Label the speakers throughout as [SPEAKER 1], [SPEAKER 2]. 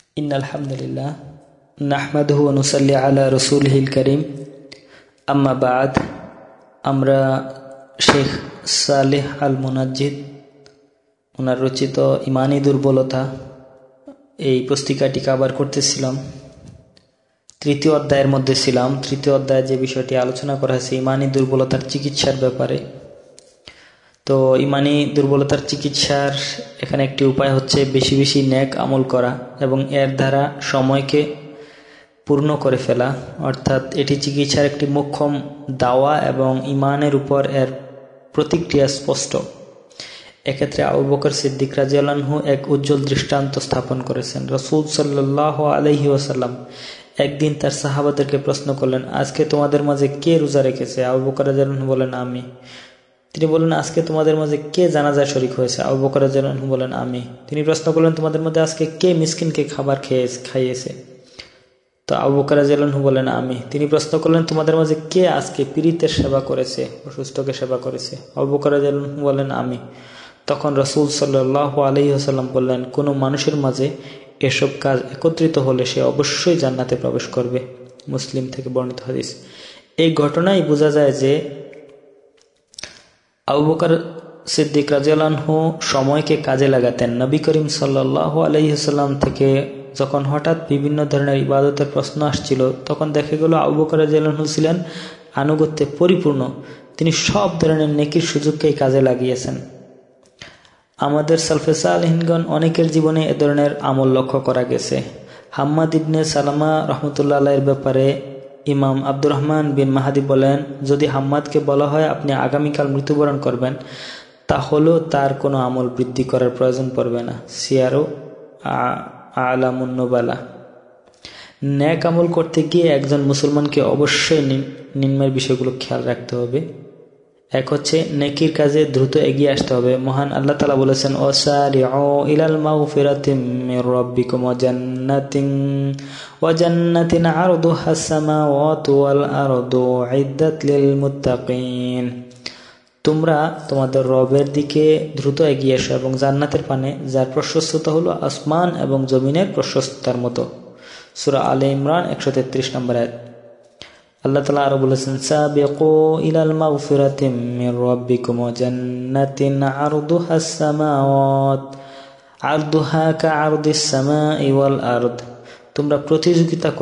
[SPEAKER 1] ইন্নাল হামদুলিল্লাহ নাহমাদুহু ওয়া নুসাল্লি আলা রাসূলিহিল কারীম আম্মা বা'দ। আমরা শেখ সালেহ আল মুনাজ্জিদ ওনার রচিত ইমানি দুর্বলতা এই পুস্তিকাটি কভার করতেছিলাম। তৃতীয় অধ্যায়ের মধ্যে ছিলাম। তৃতীয় অধ্যায়ে যে বিষয়টি আলোচনা করা হয়েছে ইমানি দুর্বলতার চিকিৎসার ব্যাপারে। তো ইমানি দুর্বলতার চিকিৎসার এখানে একটি উপায় হচ্ছে বেশি বেশি নেক আমল করা এবং এর দ্বারা সময়কে পূর্ণ করে ফেলা, অর্থাৎ এটি চিকিৎসার একটি মোক্ষম দাওয়া এবং ইমানের উপর এর প্রতিক্রিয়া স্পষ্ট। এক্ষেত্রে আবু বকর সিদ্দিক রাদিয়াল্লাহু আনহু এক উজ্জ্বল দৃষ্টান্ত স্থাপন করেছেন। রাসূল সাল্লাল্লাহু আলাইহি ওয়াসাল্লাম একদিন তার সাহাবাদেরকে প্রশ্ন করলেন, আজকে তোমাদের মাঝে কে রোজা রেখেছে? আবু বকর রাদিয়াল্লাহু আনহু বলেন, আমি। তিনি বললেন, আজকে তোমাদের মাঝে কে জানাজায় শরীক হয়েছে? আবু বকর রাদিয়াল্লাহু আনহু বলেন, আমি। তিনি প্রশ্ন করলেন, তোমাদের মধ্যে আজকে কে মিসকিনকে খাবার খাইয়েছে? তো আবু বকর রাদিয়াল্লাহু আনহু বলেন, আমি। তিনি প্রশ্ন করলেন, তোমাদের মাঝে কে আজকে পীড়িতের সেবা করেছে, অসুস্থকে সেবা করেছে? আবু বকর রাদিয়াল্লাহু আনহু বলেন, আমি। তখন রাসূল সাল্লাল্লাহু আলাইহি ওয়াসাল্লাম বললেন, কোনো মানুষের মাঝে এসব কাজ একত্রিত হলে সে অবশ্যই জান্নাতে প্রবেশ করবে। মুসলিম থেকে বর্ণিত হাদিস। এই ঘটনায় বোঝা যায় যে আবু বকর সিদ্দিক রাদিয়াল্লাহু আনহু সময়কে কাজে লাগাতেন। নবী করিম সাল্লাল্লাহু আলাইহি ওয়াসাল্লাম থেকে যখন হঠাৎ বিভিন্ন ধরনের ইবাদতের প্রশ্ন আসছিল, তখন দেখা গেল আবু বকর রাদিয়াল্লাহু আনহু ছিলেন আনুগত্যে পরিপূর্ণ। তিনি সব ধরনের নেকির সুযোগকেই কাজে লাগিয়েছেন। আমাদের সালফে সালেহিনগণ অনেকের জীবনে এ ধরনের আমল লক্ষ্য করা গেছে। হাম্মাদ ইবনে সালামা রহমতুল্লাহ আলাইহির ব্যাপারে ইমাম আব্দুর রহমান বিন মাহাদি বলেন, যদি হাম্মাদকে বলা হয় আপনি আগামীকাল মৃত্যুবরণ করবেন, তাহলেও তার কোনো আমল বৃদ্ধি করার প্রয়োজন পড়বে না। সিয়ারু আলামুন নুবালা। ন্যাক আমল করতে গিয়ে একজন মুসলমানকে অবশ্যই নিম্নের বিষয়গুলো খেয়াল রাখতে হবে। এক হচ্ছে নেকির কাজে দ্রুত এগিয়ে আসতে হবে। মহান আল্লাহ তাআলা বলেছেন, ওয়াসারিউ ইলাল মাগফিরাতিম মির রাব্বিকুম ওয়া জান্নাতিন আরদুহাস সামাওয়াতু ওয়াল আরদু উইদ্দাত লিল মুত্তাকিন। তোমরা তোমাদের রবের দিকে দ্রুত এগিয়ে এসো এবং জান্নাতের পানে যার প্রশস্ততা হলো আসমান এবং জমিনের প্রশস্ততার মতো। সূরা আলে ইমরান 133 নম্বর আয়াত। আল্লাহ তাআলা আরো বলেছেন, সাবিকু ইলাল মাগফিরাতিম মির রাব্বিকুম ওয়া জান্নাতিন আরদুহাস সামাওয়াত আরদুহা কাআরদিস সামাই ওয়াল আরদ। তোমরা প্রতিযোগিতা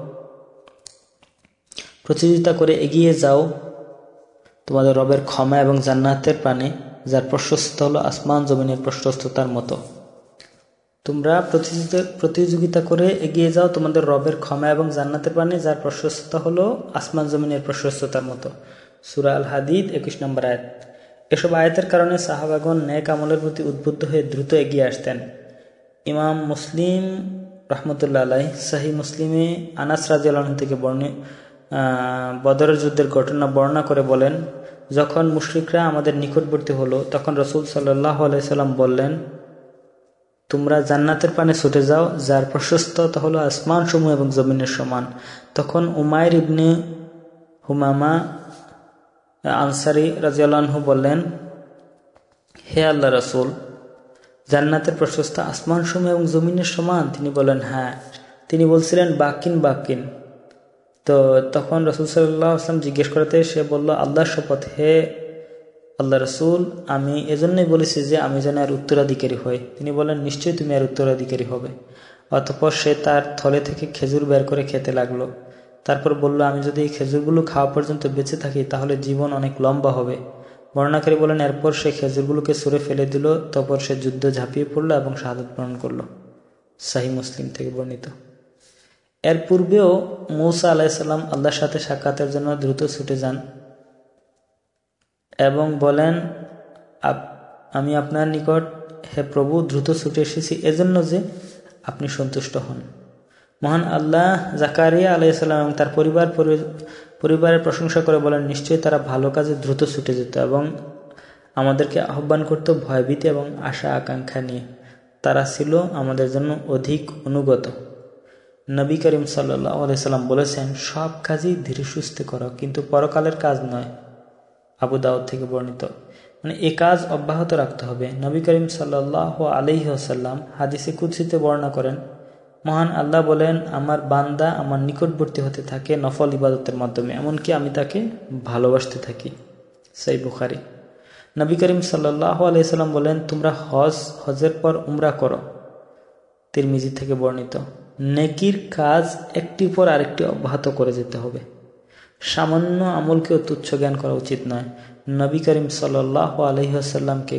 [SPEAKER 1] করে এগিয়ে যাও তোমাদের রবের ক্ষমা এবং জান্নাতের পানে যার প্রশস্ততা হলো আসমান জমিনের প্রশস্ততার মতো। তোমরা প্রতিযোগিতা করে এগিয়ে যাও তোমাদের রবের ক্ষমা এবং জান্নাতের পানে যার প্রশস্ততা হলো আসমান জমিনের প্রশস্ততার মতো। সূরা আল হাদিদ 21 নম্বর আয়াত। এসব আয়াতের কারণে সাহাবাগণ নেক আমলের প্রতি উদ্বুদ্ধ হয়ে দ্রুত এগিয়ে আসতেন। ইমাম মুসলিম রহমতুল্লাহ আলাইহি সহিহ মুসলিমে আনাস রাদিয়াল্লাহু আনহু থেকে বদরের যুদ্ধের ঘটনা বর্ণনা করে বলেন, যখন মুশরিকরা আমাদের নিকটবর্তী হলো তখন রাসূল সাল্লাল্লাহু আলাইহি সাল্লাম বললেন, তোমরা জান্নাতের পানে ছুটে যাও যার প্রশস্ততা হলো আসমান সমূহ এবং জমিনের সমান। তখন উমাইর ইবনে হুমামা আনসারী রাদিয়াল্লাহু আনহু বললেন, হে আল্লাহ রাসূল, জান্নাতের প্রশস্ত আসমান সমূহ এবং জমিনের সমান? তিনি বলেন, হ্যাঁ। তিনি বলছিলেন, বাকিন। তো তখন রাসূল সাল্লাল্লাহু আলাইহি ওয়াসাল্লাম জিজ্ঞেস করতে সে বলল, আল্লাহর শপথ, হে আল্লাহ রাসূল, আমি এজন্যই বলেছি যে আমি যেন এর উত্তরাধিকারী হই। তিনি বলেন, নিশ্চয়ই তুমি এর উত্তরাধিকারী হবে। অতঃপর সে তার থলে থেকে খেজুর বের করে খেতে লাগলো। তারপর বলল, আমি যদি এই খেজুরগুলো খাওয়া পর্যন্ত বেঁচে থাকি তাহলে জীবন অনেক লম্বা হবে। বর্ণনাকারী বলেন, এরপর সে খেজুরগুলোকে ছুঁড়ে ফেলে দিল। তারপর সে যুদ্ধে ঝাঁপিয়ে পড়ল এবং শাহাদাত বরণ করল। সহিহ মুসলিম থেকে বর্ণিত। এর পূর্বেও মূসা আলাইহিস সালাম আল্লাহর সাথে সাক্ষাতের জন্য দ্রুত ছুটে যান এবং বলেন, আমি আপনার নিকট হে প্রভু দ্রুত ছুটে এসেছি এজন্য যে আপনি সন্তুষ্ট হন। মহান আল্লাহ জাকারিয়া আলাইহিস সালাম এবং তার পরিবারের প্রশংসা করে বলেন, নিশ্চয়ই তারা ভালো কাজে দ্রুত ছুটে যেত এবং আমাদেরকে আহ্বান করত ভয়ভীতি এবং আশা আকাঙ্ক্ষা নিয়ে। তারা ছিল আমাদের জন্য অধিক অনুগত। নবী করিম সাল্লাল্লাহু আলাইহি সাল্লাম বলেছেন, সব কাজই ধীরে সুস্থে করো, কিন্তু পরকালের কাজ নয়। আবু দাউদ থেকে বর্ণিত। এই কাজ অব্যাহত রাখতে হবে। নবী করিম সাল্লাল্লাহু আলাইহি ওয়াসাল্লাম হাদিসে কুদসিতে বর্ণনা করেন, মহান আল্লাহ বলেন, আমার বান্দা আমার নিকটবর্তী হতে থাকে নফল ইবাদতের মাধ্যমে, এমনকি আমি তাকে ভালোবাসতে থাকি। সহিহ বুখারী। নবী করিম সাল্লাল্লাহু আলাইহি সাল্লাম বলেন, তোমরা হজের পর উমরা করো। তিরমিজি থেকে বর্ণিত। নেকির কাজ একটির পর আরেকটি অব্যাহত করে যেতে হবে। সামান্য আমলকেও তুচ্ছ জ্ঞান করা উচিত নয়। নবী করিম সাল্লাল্লাহু আলাইহি ওয়াসাল্লামকে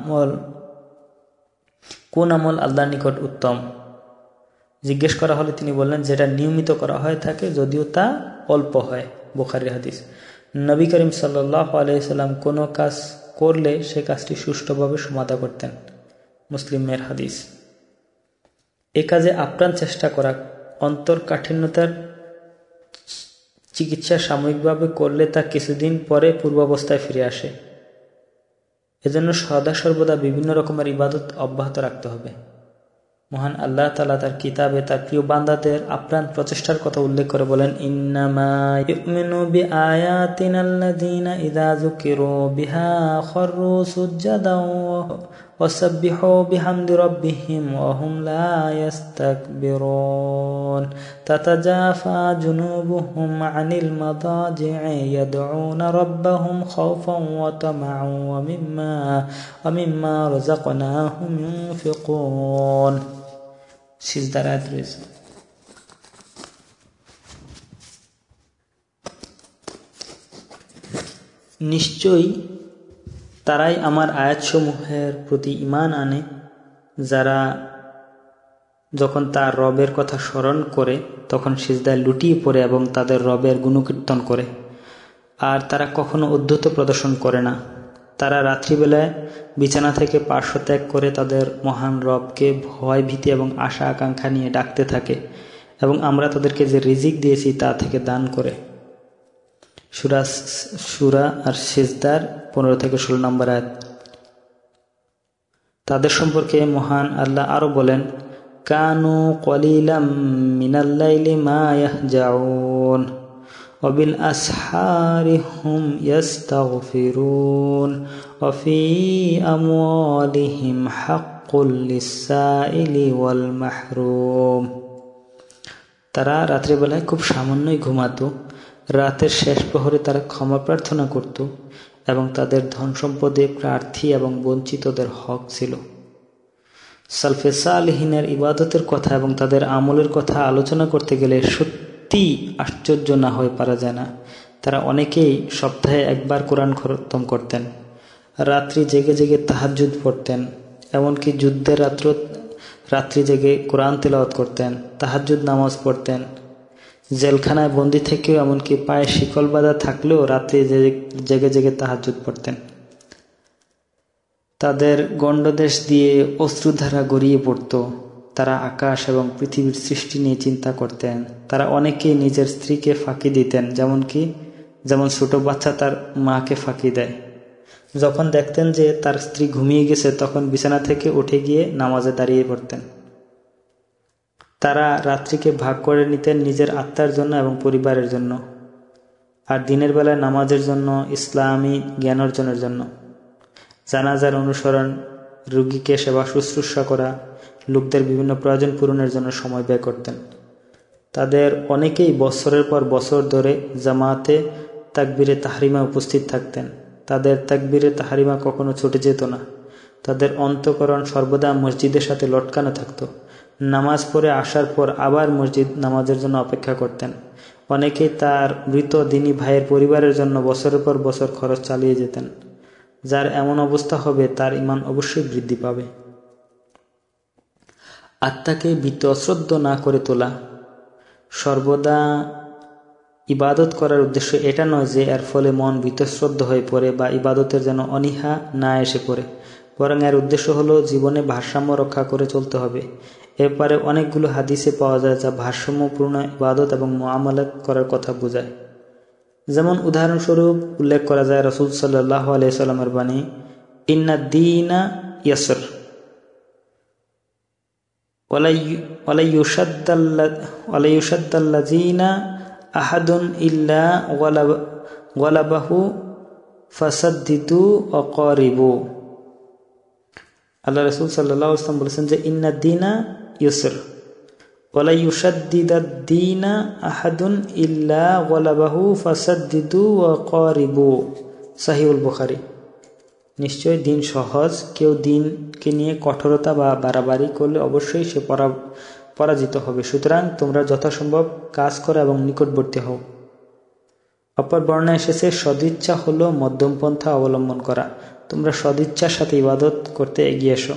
[SPEAKER 1] কোন আমল আল্লাহর নিকট উত্তম জিজ্ঞেস করা হলে তিনি বললেন, যেটা নিয়মিত করা হয় থাকে, যদিও তা অল্প হয়। বুখারীর হাদিস। নবী করিম সাল্লাল্লাহু আলাইহি ওয়াসাল্লাম কোনো কাজ করলে সে কাজটি সুষ্ঠুভাবে সমাধা করতেন। মুসলিমের হাদিস। এ কাজে আপ্রাণ চেষ্টা করা, অন্তর্কাঠিন্যতার চিকিৎসা সাময়িকভাবে করলে তা কিছুদিন পরে পূর্বাবস্থায় ফিরে আসে। এজন্য সদা সর্বদা বিভিন্ন রকমের ইবাদত অব্যাহত রাখতে হবে। মহান আল্লাহ তাআলা তার কিতাবে তার প্রিয় বান্দাদের আপ্রাণ প্রচেষ্টার কথা উল্লেখ করে বলেন, ইন্নামা ইউমিনু বিআয়াতিনাল্লাযীনা ইযা যুকিরু বিহা খাররু সুজদাও ওয়া সাব্বিহু বিহামদি রাব্বিহিম ওয়া হুম লা ইস্তাকবিরুন তাতাজাফা জুনুবুহুম আনিল মাদাজি'i ইয়াদউনা রাব্বাহুম খাওফান ওয়া তামা'আন ওয়া মিম্মা রাযাকনাহুম ইউনফিকুন। সিজদার আয়াত রয়েছে। নিশ্চয়ই তারাই আমার আয়াতসমূহের প্রতি ঈমান আনে, যারা যখন তার রবের কথা স্মরণ করে তখন সিজদায় লুটিয়ে পড়ে এবং তাদের রবের গুণকীর্তন করে, আর তারা কখনো উদ্ধত প্রদর্শন করে না। তারা রাত্রিবেলায় বিছানা থেকে পার্শ্ব ত্যাগ করে তাদের মহান রবকে ভয় ভীতি এবং আশা আকাঙ্ক্ষা নিয়ে ডাকতে থাকে, এবং আমরা তাদেরকে যে রিজিক দিয়েছি তা থেকে দান করে। সূরা আর সিজদার 15 থেকে 16 নম্বর আয়াত। তাদের সম্পর্কে মহান আল্লাহ আরো বলেন, কানু কলিলাম মিনাল লাইলি মা ইয়াহজাউন ওয়া বিল আসহারি হুম ইস্তাগফিরুন ওয়া ফি আমওয়ালিহিম হাক্কুল লিস-সাইলি ওয়াল মাহরুম। তারা রাত্রিবেলায় খুব সামান্যই ঘুমাতো, রাতের শেষ প্রহরে তারা ক্ষমা প্রার্থনা করত, এবং তাদের ধন সম্পদে প্রার্থী এবং বঞ্চিতদের হক ছিল। সালফে সালিহিনের ইবাদতের কথা এবং তাদের আমলের কথা আলোচনা করতে গেলে সত্যি আশ্চর্য না হয়ে পারা যায় না। তারা অনেকেই সপ্তাহে একবার কোরআন খতম করতেন, রাত্রি জেগে জেগে তাহাজ্জুদ পড়তেন, এমনকি যুদ্ধের রাত্রি জেগে কোরআন তেলাওয়াত করতেন, তাহাজ্জুদ নামাজ পড়তেন। জেলখানায় বন্দী থেকেও, এমনকি পায়ে শিকল বাঁধা থাকলেও রাত্রি জেগে জেগে তাহাজ্জুদ পড়তেন। তাদের গণ্ডদেশ দিয়ে অশ্রুধারা গড়িয়ে পড়ত। তারা আকাশ এবং পৃথিবীর সৃষ্টি নিয়ে চিন্তা করতেন। তারা অনেকেই নিজের স্ত্রীকে ফাঁকি দিতেন, যেমন ছোট বাচ্চা তার মাকে ফাঁকি দেয়। যখন দেখতেন যে তার স্ত্রী ঘুমিয়ে গেছে, তখন বিছানা থেকে উঠে গিয়ে নামাজে দাঁড়িয়ে পড়তেন। তারা রাত্রিকে ভাগ করে নিতেন নিজের আত্মার জন্য এবং পরিবারের জন্য, আর দিনের বেলায় নামাজের জন্য, ইসলামী জ্ঞান অর্জনের জন্য, জানাজার অনুসরণ, রোগীকে সেবা শুশ্রূষা করা, লোকদের বিভিন্ন প্রয়োজন পূরণের জন্য সময় ব্যয় করতেন। তাদের অনেকেই বছরের পর বছর ধরে জামাতে তাকবীরে তাহরিমা উপস্থিত থাকতেন। তাদের তাকবীরে তাহরিমা কখনো ছুটে যেত না। তাদের অন্তঃকরণ সর্বদা মসজিদের সাথে লটকানো থাকত। নামাজ পড়ে আসার পর আবার মসজিদ নামাজের জন্য অপেক্ষা করতেন। অনেকেই তার মৃত দিনী ভাইয়ের পরিবারের জন্য বছরের পর বছর খরচ চালিয়ে যেতেন। যার এমন অবস্থা হবে তার ঈমান অবশ্যই বৃদ্ধি পাবে। আত্মাকে বীতশ্রদ্ধ না করে তোলা। সর্বদা ইবাদত করার উদ্দেশ্য এটা নয় যে এর ফলে মন বীতশ্রদ্ধ হয়ে পড়ে বা ইবাদতের যেন অনীহা না এসে পড়ে, বরং এর উদ্দেশ্য হলো জীবনে ভারসাম্য রক্ষা করে চলতে হবে। এরপরে অনেকগুলো হাদিসে পাওয়া যায় যা ভারসাম্যপূর্ণ ইবাদত এবং মুআমালাত করার কথা বোঝায়। যেমন উদাহরণস্বরূপ উল্লেখ করা যায় রাসূল সাল্লাল্লাহু আলাইহি সাল্লামের বাণী, ইন্নাদ দীনা ইয়াসর ওয়ালা ইউশাদ্দাল্লাযীনা আহাদুন ইল্লা গালাবাহু ফাসাদ্দিদু ওয়া কারিবু। আল্লাহ রাসূল সাল্লাল্লাহু আলাইহি ওয়াসাল্লাম বলেছেন যে ইন্নাদ দীনা ইউসর, ওয়ালা ইউশাদ্দিদাদ-দীনা আহাদুন ইল্লা গলাবাহু ফাসাদ্দিদু ওয়া কারিবু। সহিহুল বুখারী। নিশ্চয় দিন সহজ, কেউ দিনকে নিয়ে কঠোরতা বা বাড়াবাড়ি করলে অবশ্যই সে পরাজিত হবে। সুতরাং তোমরা যথাসম্ভব কাজ করো এবং নিকটবর্তী হও। অপর বর্ণনা এসেছে, সদিচ্ছা হলো মধ্যমপন্থা অবলম্বন করা। তোমরা সদিচ্ছার সাথে ইবাদত করতে এগিয়ে এসো।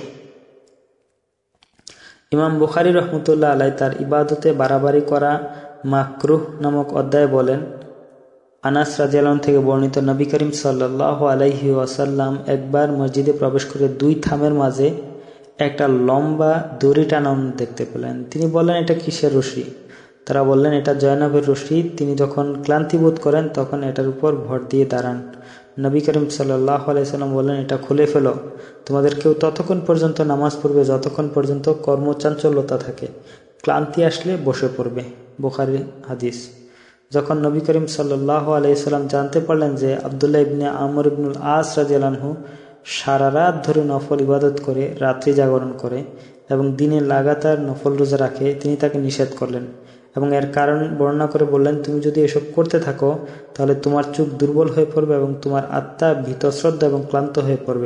[SPEAKER 1] ইমাম বুখারী রহমতুল্লাহ আলাইহি তার ইবাদতে বাড়াবাড়ি করা মাকরুহ নামক অধ্যায়ে বলেন, আনাস রাদিয়াল্লাহু আনহু থেকে বর্ণিত, নবী করিম সাল্লাল্লাহু আলাইহি ওয়াসাল্লাম একবার মসজিদে প্রবেশ করে দুই থামের মাঝে একটা লম্বা দড়ি টানানো দেখতে পেলেন। তিনি বললেন, এটা কিসের রশি? তারা বললেন, এটা জয়নবের রশি। তিনি যখন ক্লান্তি বোধ করেন তখন এটার উপর ভর দিয়ে দাঁড়ান। নবী করিম সাল্লাল্লাহু আলাইহি ওয়াসাল্লাম বললেন, এটা খুলে ফেলো। তোমাদের কেউ ততক্ষণ পর্যন্ত নামাজ পড়বে যতক্ষণ পর্যন্ত কর্মচাঞ্চল্যতা থাকে। ক্লান্তি আসলে বসে পড়বে। বুখারী হাদিস। যখন নবী করিম সাল্লাল্লাহু আলাইহি ওয়াসাল্লাম জানতে পারলেন যে আব্দুল্লাহ ইবনে আমর ইবনুল আস রাদিয়াল্লাহু আনহু সারা রাত ধরে নফল ইবাদত করে, রাত্রি জাগরণ করে এবং দিনে লাগাতার নফল রোজা রাখে, তিনি তাকে নিষেধ করলেন এবং এর কারণ বর্ণনা করে বললেন, তুমি যদি এসব করতে থাকো তাহলে তোমার চোখ দুর্বল হয়ে পড়বে এবং তোমার আত্মা ভীতশ্রদ্ধা এবং ক্লান্ত হয়ে পড়বে।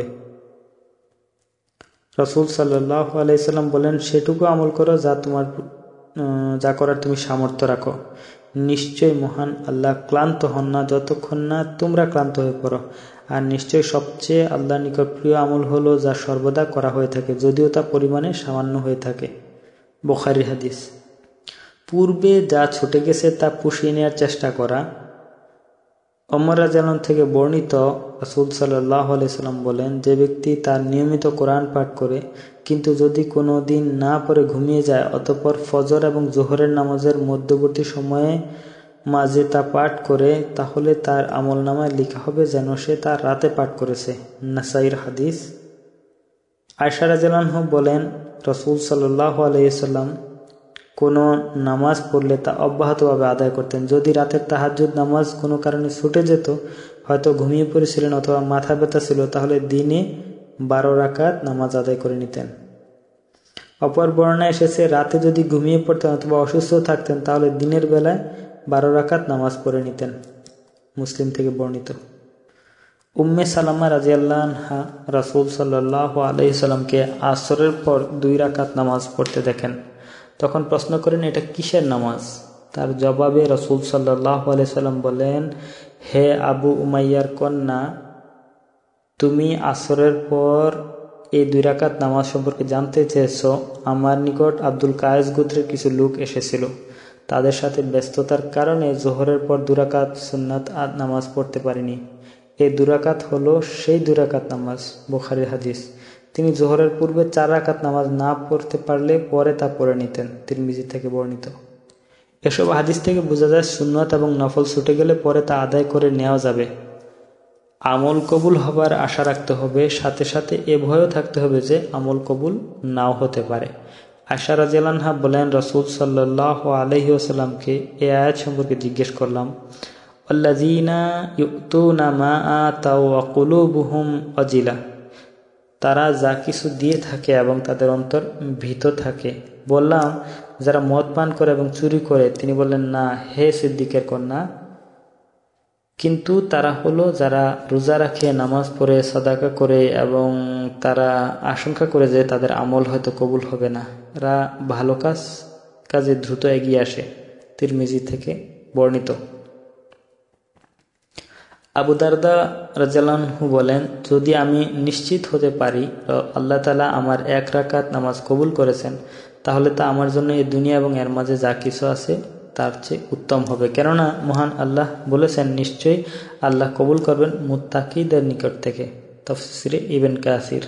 [SPEAKER 1] রাসূল সাল্লাল্লাহু আলাইহি ওয়াসাল্লাম বলেন, সেটুকু আমল করো যা করার তুমি সামর্থ্য রাখো। নিশ্চয় মহান আল্লাহ ক্লান্ত হন না যতক্ষণ না তোমরা ক্লান্ত হয়ে পড়ো। আর নিশ্চয় সবচেয়ে আল্লাহর নিকট প্রিয় আমল হলো যা সর্বদা করা হয়ে থাকে, যদিও তা পরিমাণে সামান্য হয়ে থাকে। বুখারী হাদিস। পূর্বে যা ছুটে গেছে তা পুষিয়ে নেওয়ার চেষ্টা করা। ওমর রাদিয়াল্লাহু আনহু থেকে বর্ণিত, রাসূল সাল্লাল্লাহু আলাইহি ওয়াসাল্লাম বলেন, যে ব্যক্তি তার নিয়মিত কোরআন পাঠ করে কিন্তু যদি কোনো দিন না পড়ে ঘুমিয়ে যায়, অতঃপর ফজর এবং জোহরের নামাজের মধ্যবর্তী সময়ে মাঝে তা পাঠ করে, তাহলে তার আমলনামায় লেখা হবে যেন সে তার রাতে পাঠ করেছে। নাসাঈর হাদিস। আয়েশা রাদিয়াল্লাহু আনহা বলেন, রাসূল সাল্লাল্লাহু আলাইহি ওয়াসাল্লাম কোনো নামাজ পড়লে তা অব্যাহতভাবে আদায় করতেন। যদি রাতের তাহাজ্জুদ নামাজ কোনো কারণে ছুটে যেত, হয়তো ঘুমিয়ে পড়েছিলেন অথবা মাথা ব্যথা ছিল, তাহলে দিনে 12 রাকাত নামাজ আদায় করে নিতেন। অপর বর্ণনা এসেছে, রাতে যদি ঘুমিয়ে পড়তেন অথবা অসুস্থ থাকতেন তাহলে দিনের বেলায় 12 রাকাত নামাজ পড়ে নিতেন। মুসলিম থেকে বর্ণিত। উম্মে সালামা রাদিয়াল্লাহু আনহা রাসূল সাল্লাল্লাহু আলাইহি সাল্লামকে আসরের পর 2 রাকাত নামাজ পড়তে দেখেন। তখন প্রশ্ন করেন, এটা কিসের নামাজ? তার জবাবে রাসূল সাল্লাল্লাহু আলাইহি সাল্লাম বলেন, হে আবু উমাইয়ার কন্যা, তুমি আসরের পর এই 2 রাকাত নামাজ সম্পর্কে জানতে চেয়েছ। আমার নিকট আব্দুল কায়েস গোত্রের কিছু লোক এসেছিল। তাদের সাথে ব্যস্ততার কারণে জোহরের পর 2 রাকাত সুন্নাত নামাজ পড়তে পারিনি। এই 2 রাকাত হলো সেই 2 রাকাত নামাজ। বুখারী হাদিস। তিনি জোহরের পূর্বে 4 রাকাত নামাজ না পড়তে পারলে পরে তা পড়ে নিতেন। তিরমিজি থেকে বর্ণিত। এসব হাদিস থেকে বোঝা যায় সুন্নাত এবং নফল ছুটে গেলে পরে তা আদায় করে নেওয়া যাবে। আমল কবুল হবার আশা রাখতে হবে, সাথে সাথে এ ভয়ও থাকতে হবে যে আমল কবুল নাও হতে পারে। আয়েশা রাদিয়াল্লাহু আনহা বলেন, রাসূল সাল্লাল্লাহু আলাইহি ওয়াসাল্লামকে এই আয়াত সম্পর্কে জিজ্ঞেস করলাম, আল্লাযীনা ইউতুনা মা আতাউ ওয়া কুলুবুহুম ওয়াজিলা। তারা যা কিছু দিয়ে থাকে এবং তাদের অন্তর ভীত থাকে। বললাম, যারা মদ পান করে এবং চুরি করে? তিনি বললেন, না হে সিদ্দিকের কন্যা, কিন্তু তারা হলো যারা রোজা রাখে, নামাজ পড়ে, সাদাকা করে এবং তারা আশঙ্কা করে যে তাদের আমল হয়তো কবুল হবে না। এরা ভালো কাজে দ্রুত এগিয়ে আসে। তিরমিজি থেকে বর্ণিত। আবু দারদা রাদিয়াল্লাহু আনহু বলেন, যদি আমি নিশ্চিত হতে পারি আল্লাহ তাআলা আমার 1 রাকাত নামাজ কবুল করেছেন, তাহলে তা আমার জন্য এই দুনিয়া এবং এর মাঝে যা কিছু আছে তার চেয়ে উত্তম হবে। কেননা মহান আল্লাহ বলেছেন, নিশ্চয়ই আল্লাহ কবুল করবেন মুত্তাকিদের নিকট থেকে। তাফসীরে ইবন কাসির।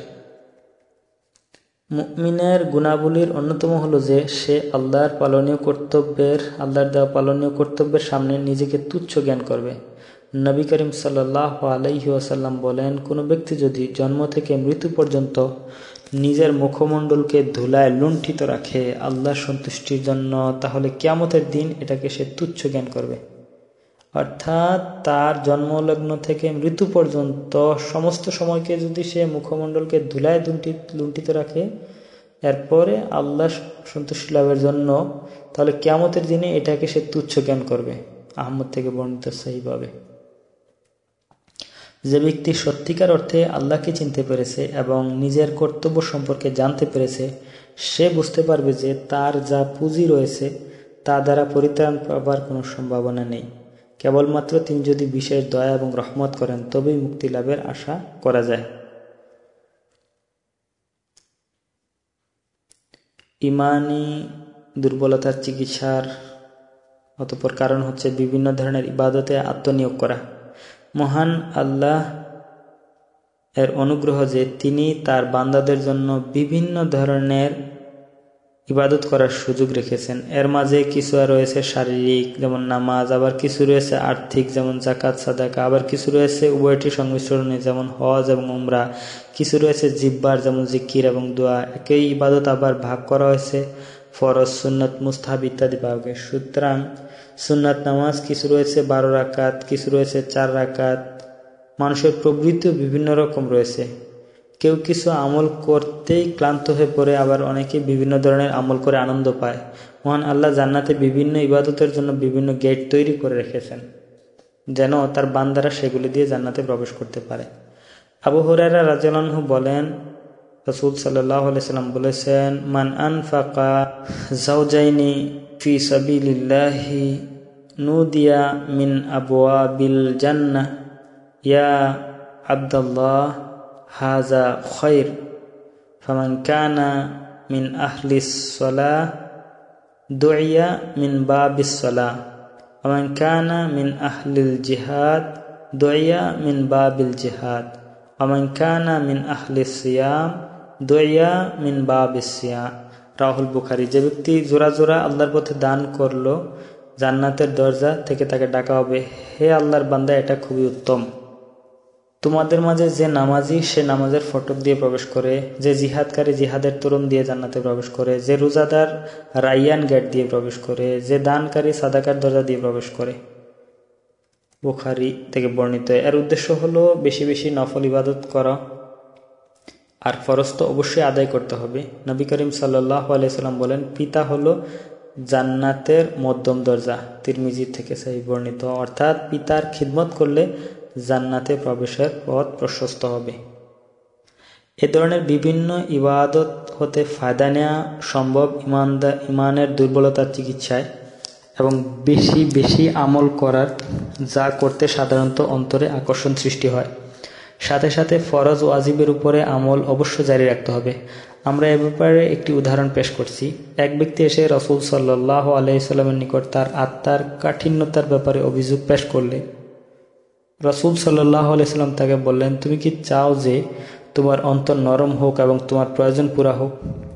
[SPEAKER 1] মুমিনের গুণাবলীর অন্যতম হলো যে সে আল্লাহর দেওয়া পালনীয় কর্তব্যের সামনে নিজেকে তুচ্ছ জ্ঞান করবে। নবী করিম সাল্লাল্লাহু আলাইহি ওয়াসাল্লাম বলেন, কোনো ব্যক্তি যদি জন্ম থেকে মৃত্যু পর্যন্ত নিজের মুখমণ্ডলকে ধুলায় লুণ্ঠিত রাখে আল্লাহর সন্তুষ্টির জন্য, তাহলে কিয়ামতের দিন এটাকে সে তুচ্ছ জ্ঞান করবে। অর্থাৎ তার জন্মলগ্ন থেকে মৃত্যু পর্যন্ত সমস্ত সময়কে যদি সে মুখমণ্ডলকে ধুলায় লুণ্ঠিত রাখে, এরপরে আল্লাহ সন্তুষ্টি লাভের জন্য, তাহলে কিয়ামতের দিনে এটাকে সে তুচ্ছ জ্ঞান করবে। আহমদ থেকে বর্ণিত সহিভাবে, যে ব্যক্তি সত্যিকার অর্থে আল্লাহকে চিনতে পেরেছে এবং নিজের কর্তব্য সম্পর্কে জানতে পেরেছে, সে বুঝতে পারবে যে তার যা পুঁজি রয়েছে তা দ্বারা পরিত্রাণ পাবার কোনো সম্ভাবনা নেই। কেবলমাত্র তিনি যদি বিশেষ দয়া এবং রহমত করেন তবেই মুক্তি লাভের আশা করা যায়। ইমানি দুর্বলতার চিকিৎসার অতঃপর কারণ হচ্ছে বিভিন্ন ধরনের ইবাদতে আত্মনিয়োগ করা। মহান আল্লাহ এর অনুগ্রহ যে তিনি তার বান্দাদের জন্য বিভিন্ন ধরনের ইবাদত করার সুযোগ রেখেছেন। এর মাঝে কিছু রয়েছে শারীরিক, যেমন নামাজ, আবার কিছু রয়েছে আর্থিক, যেমন যাকাত সাদাকা, আবার কিছু রয়েছে উভয়টি সংমিশ্রণে, যেমন হজ এবং উমরা, কিছু রয়েছে জিহ্বার, যেমন জিকির এবং দোয়া। একই ইবাদত আবার ভাগ করা হয়েছে ফরজ, সুন্নত, মুস্তাহাব ইত্যাদি ভাগে। সুতরাং সুন্নাত নামাজ কিছু রয়েছে 12 রাকাত, কিছু রয়েছে 4 রাকাত। মানুষের প্রবৃত্তিও বিভিন্ন রকম রয়েছে। কেউ কিছু আমল করতেই ক্লান্ত হয়ে পড়ে, আবার অনেকে বিভিন্ন ধরনের আমল করে আনন্দ পায়। মহান আল্লাহ জান্নাতে বিভিন্ন ইবাদতের জন্য বিভিন্ন গেট তৈরি করে রেখেছেন, যেন তার বান্দারা সেগুলি দিয়ে জান্নাতে প্রবেশ করতে পারে। আবু হুরায়রা রাদিয়াল্লাহু আনহু বলেন, রাসূল সাল্লাল্লাহু আলাইহি সাল্লাম বলেছেন, মান আনফাকা যাওজাইনি ফি সাবিলিল্লাহি নুদিয়া মিন আবওয়াবিল জান্নাহ ইয়া আব্দুল্লাহ হাযা খায়র ফামান কানা মিন আহলিস সালাহ দুইয়া মিন বাবিস সালাহ ওয়া মান কানা মিন আহলিল জিহাদ দুইয়া মিন বাবিল জিহাদ ওয়া মান কানা মিন আহলিস সিয়াম দুইয়া মিন বাবিস সিয়াম। রাহুল বুখারী। যে ব্যক্তি জোড়া জোড়া আল্লাহর পথে দান করলো, জান্নাতের দরজা থেকে তাকে ডাকা হবে, হে আল্লাহর বান্দা, এটা খুবই উত্তম। তোমাদের মাঝে যে নামাজি সে নামাজের ফটক দিয়ে প্রবেশ করে, যে জিহাদকারী জিহাদের তরুণ দিয়ে জান্নাতে প্রবেশ করে, যে রোজাদার রাইয়ান গেট দিয়ে প্রবেশ করে, যে দানকারী সাদাকার দরজা দিয়ে প্রবেশ করে। বুখারী থেকে বর্ণিত। এর উদ্দেশ্য হলো বেশি বেশি নফল ইবাদত করা, আর ফরজ তো অবশ্যই আদায় করতে হবে। নবী করিম সাল্লাল্লাহু আলাইহি সাল্লাম বলেন, পিতা হলো জান্নাতের মধ্যম দরজা। তিরমিজি থেকে সহিহ বর্ণিত। অর্থাৎ পিতার খিদমত করলে জান্নাতে প্রবেশের পথ প্রশস্ত হবে। এ ধরনের বিভিন্ন ইবাদত হতে ফায়দা নেওয়া সম্ভব ইমানের দুর্বলতার চিকিৎসায় এবং বেশি বেশি আমল করার, যা করতে সাধারণত অন্তরে আকর্ষণ সৃষ্টি হয়। সাথে সাথে ফরজ ওয়াজিবের উপরে আমল অবশ্য জারি রাখতে হবে। আমরা এ ব্যাপারে একটি উদাহরণ পেশ করছি। এক ব্যক্তি এসে রাসূল সাল্লাল্লাহু আলাইহি সাল্লামের নিকট তার আত্মার কাঠিন্যতার ব্যাপারে অভিযোগ পেশ করলে রাসূল সাল্লাল্লাহু আলাইহি সাল্লাম তাকে বললেন, তুমি কি চাও যে তোমার অন্তর নরম হোক এবং তোমার প্রয়োজন পুরা হোক?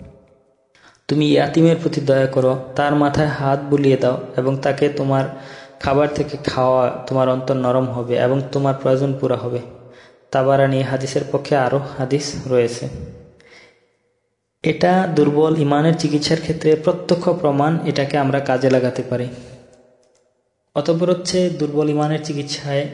[SPEAKER 1] তুমি ইয়াতীমের প্রতি দয়া করো, তার মাথায় হাত বুলিয়ে দাও এবং তাকে তোমার খাবার থেকে খাওয়া, তোমার অন্তর নরম হবে এবং তোমার প্রয়োজন পুরা হবে। তাবারানী হাদিসের পক্ষে আরও হাদিস রয়েছে। এটা দুর্বল ইমানের চিকিৎসার ক্ষেত্রে প্রত্যক্ষ প্রমাণ, এটাকে আমরা কাজে লাগাতে পারি। অতঃপর হচ্ছে দুর্বল ইমানের চিকিৎসায়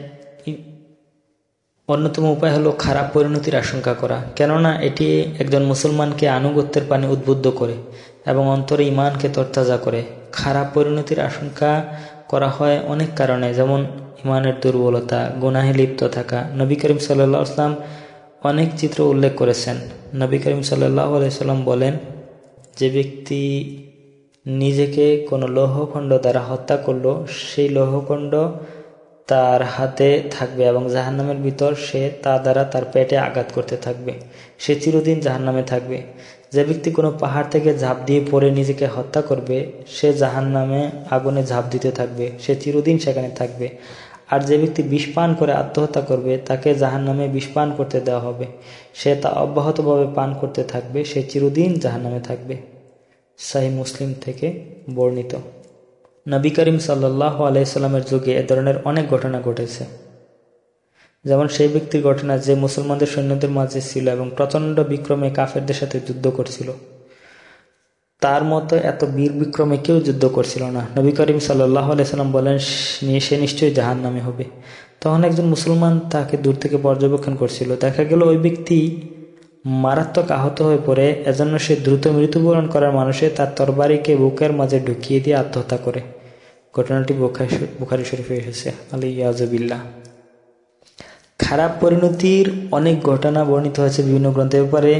[SPEAKER 1] অন্যতম উপায় হলো খারাপ পরিণতির আশঙ্কা করা, কেননা এটি একজন মুসলমানকে আনুগত্যের পানে উদ্বুদ্ধ করে এবং অন্তরে ইমানকে তরতাজা করে। খারাপ পরিণতির আশঙ্কা করা হয় অনেক কারণে, যেমন ইমানের দুর্বলতা, গুনাহে লিপ্ত থাকা। নবী করিম সাল্লাল্লাহু আলাইহি ওয়াসাল্লাম অনেক চিত্র উল্লেখ করেছেন। নবী করিম সাল্লাল্লাহু আলাইহি ওয়াসাল্লাম বলেন, যে ব্যক্তি নিজেকে কোনো লৌহখণ্ড দ্বারা হত্যা করলো, সেই লৌহখণ্ড তার হাতে থাকবে এবং জাহান্নামের ভিতর সে তা দ্বারা তার পেটে আঘাত করতে থাকবে, সে চিরদিন জাহান্নামে থাকবে। যে ব্যক্তি কোনো পাহাড় থেকে ঝাঁপ দিয়ে পড়ে নিজেকে হত্যা করবে, সে জাহান্নামে আগুনে ঝাঁপ দিতে থাকবে, সে চিরদিন সেখানে থাকবে। আর যে ব্যক্তি বিষ পান করে আত্মহত্যা করবে, তাকে জাহান্নামে বিষ পান করতে দেওয়া হবে, সে তা অব্যাহতভাবে পান করতে থাকবে, সে চিরদিন জাহান্নামে থাকবে। সহিহ মুসলিম থেকে বর্ণিত। নবী করিম সাল্লাল্লাহু আলাইহি সাল্লামের যুগে এ ধরনের অনেক ঘটনা ঘটেছে। যেমন সেই ব্যক্তির ঘটনা যে মুসলমানদের সৈন্যদের মাঝে ছিল এবং প্রচণ্ড বিক্রমে কাফেরদের সাথে যুদ্ধ করছিল। তার মতো এত বীর বিক্রমে কেউ যুদ্ধ করছিল না। নবী করিম সাল্লাল্লাহু আলাইহি সাল্লাম বলেন, সে নিশ্চয়ই জাহান্নামী হবে। তখন একজন মুসলমান তাকে দূর থেকে পর্যবেক্ষণ করছিল। দেখা গেল ওই ব্যক্তি মারাত্মক আহত হয়ে পড়ে, এজন্য সে দ্রুত মৃত্যুবরণ করার মানুষে তার তরবারিকে বুকের মাঝে ঢুকিয়ে দিয়ে আত্মহত্যা করে। ঘটনাটি বুখারী শরীফে এসেছে। আলিয়াযুবিল্লাহ। খারাপ পরিণতির অনেক ঘটনা বর্ণিত হয়েছে বিভিন্ন গ্রন্থের ব্যাপারে।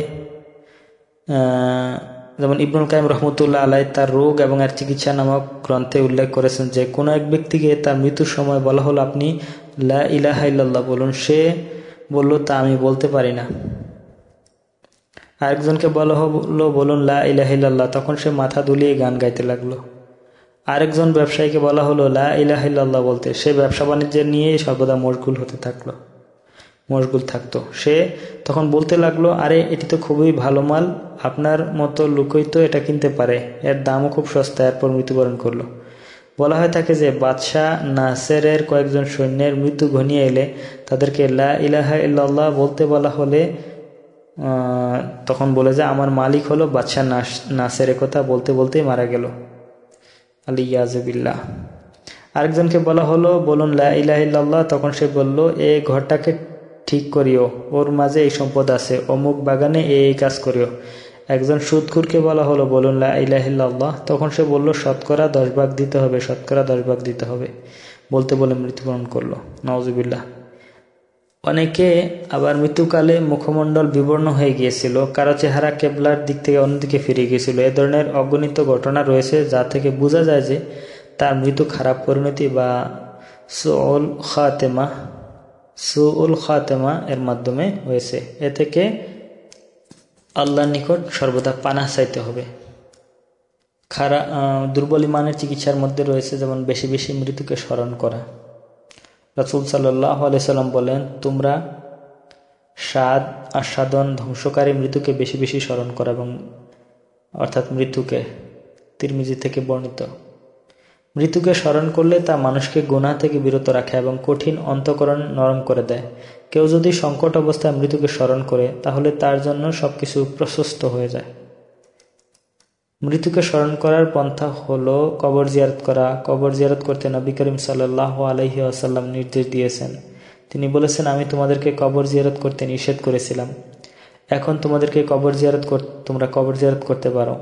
[SPEAKER 1] যেমন ইবনুল কাইয়িম রহমতুল্লাহ আলাইহি তার রোগ এবং এর চিকিৎসা নামক গ্রন্থে উল্লেখ করেছেন যে কোনো এক ব্যক্তিকে তার মৃত্যুর সময় বলা হলো, আপনি লা ইলাহা ইল্লাল্লাহ বলুন। সে বলল, তা আমি বলতে পারি না। আরেকজনকে বলা হলো, বলুন লা ইলাহা ইল্লাল্লাহ। তখন সে মাথা দুলিয়ে গান গাইতে লাগলো। আরেকজন ব্যবসায়ীকে বলা হলো লা ইলাহা ইল্লাল্লাহ বলতে। সে ব্যবসা বাণিজ্যের নিয়ে সর্বদা মশগুল থাকতো। সে তখন বলতে লাগলো, আরে এটি তো খুবই ভালো মাল, আপনার মতো লোকই তো এটা কিনতে পারে, এর দামও খুব সস্তা। এরপর মৃত্যুবরণ করলো। বলা হয় থাকে যে বাদশাহ নাসেরের কয়েকজন সৈন্যের মৃত্যু ঘনিয়ে এলে তাদেরকে লা ইলাহা ইল্লাল্লাহ বলতে বলা হলে তখন বলে যে আমার মালিক হলো বাদশাহ নাসের। কথা বলতে বলতেই মারা গেল। আলিয়াযুবিল্লাহ। আরেকজনকে বলা হলো, বলুন লা ইলাহা ইল্লাল্লাহ। তখন সে বলল, এ ঘরটাকে ঠিক করিও, ওর মাঝে এই সম্পদ আছে, অমুক বাগানে এই কাজ করিও। একজন সুদখোরকে বলা হলো, বলুন লা ইলাহা ইল্লাল্লাহ। তখন সে বলল, শতকরা 10 ভাগ দিতে হবে, শতকরা 10 ভাগ দিতে হবে বলতে বলে মৃত্যুবরণ করলো। নাউজুবিল্লাহ। অনেকে আবার মৃত্যুকালে মুখমণ্ডল বিবর্ণ হয়ে গিয়েছিল, কারো চেহারা কেবলার দিক থেকে অন্যদিকে ফিরে গিয়েছিল। এ ধরনের অগণিত ঘটনা রয়েছে যা থেকে বোঝা যায় যে তার মৃত্যু খারাপ পরিণতি বা সুউল খাতেমা এর মাধ্যমে হয়েছে। এ থেকে আল্লাহর নিকট সর্বদা পানাহ চাইতে হবে। দুর্বল ইমানের চিকিৎসার মধ্যে রয়েছে যেমন বেশি বেশি মৃত্যুকে স্মরণ করা। রাসূল সাল্লাল্লাহু আলাইহি সাল্লাম বলেন, তোমরা স্বাদ আস্বাদন ধ্বংসকারী মৃত্যুকে বেশি বেশি স্মরণ করা, এবং অর্থাৎ মৃত্যুকে। তিরমিজি থেকে বর্ণিত। মৃত্যুকে স্মরণ করলে তা মানুষকে গুনাহ থেকে বিরত রাখে এবং কঠিন অন্তঃকরণ নরম করে দেয়। কেউ যদি সংকট অবস্থায় মৃত্যুকে স্মরণ করে তাহলে তার জন্য সবকিছু প্রশস্ত হয়ে যায়। মৃত্যুকে স্মরণ করার পন্থা হলো কবর জিয়ারত করা। কবর জিয়ারত করতে নবী করিম সাল্লাল্লাহু আলাইহি ওয়াসাল্লাম নির্দেশ দিয়েছেন। তিনি বলেছেন, আমি তোমাদেরকে কবর জিয়ারত করতে নিষেধ করেছিলাম, এখন তোমরা কবর জিয়ারত করতে পারো,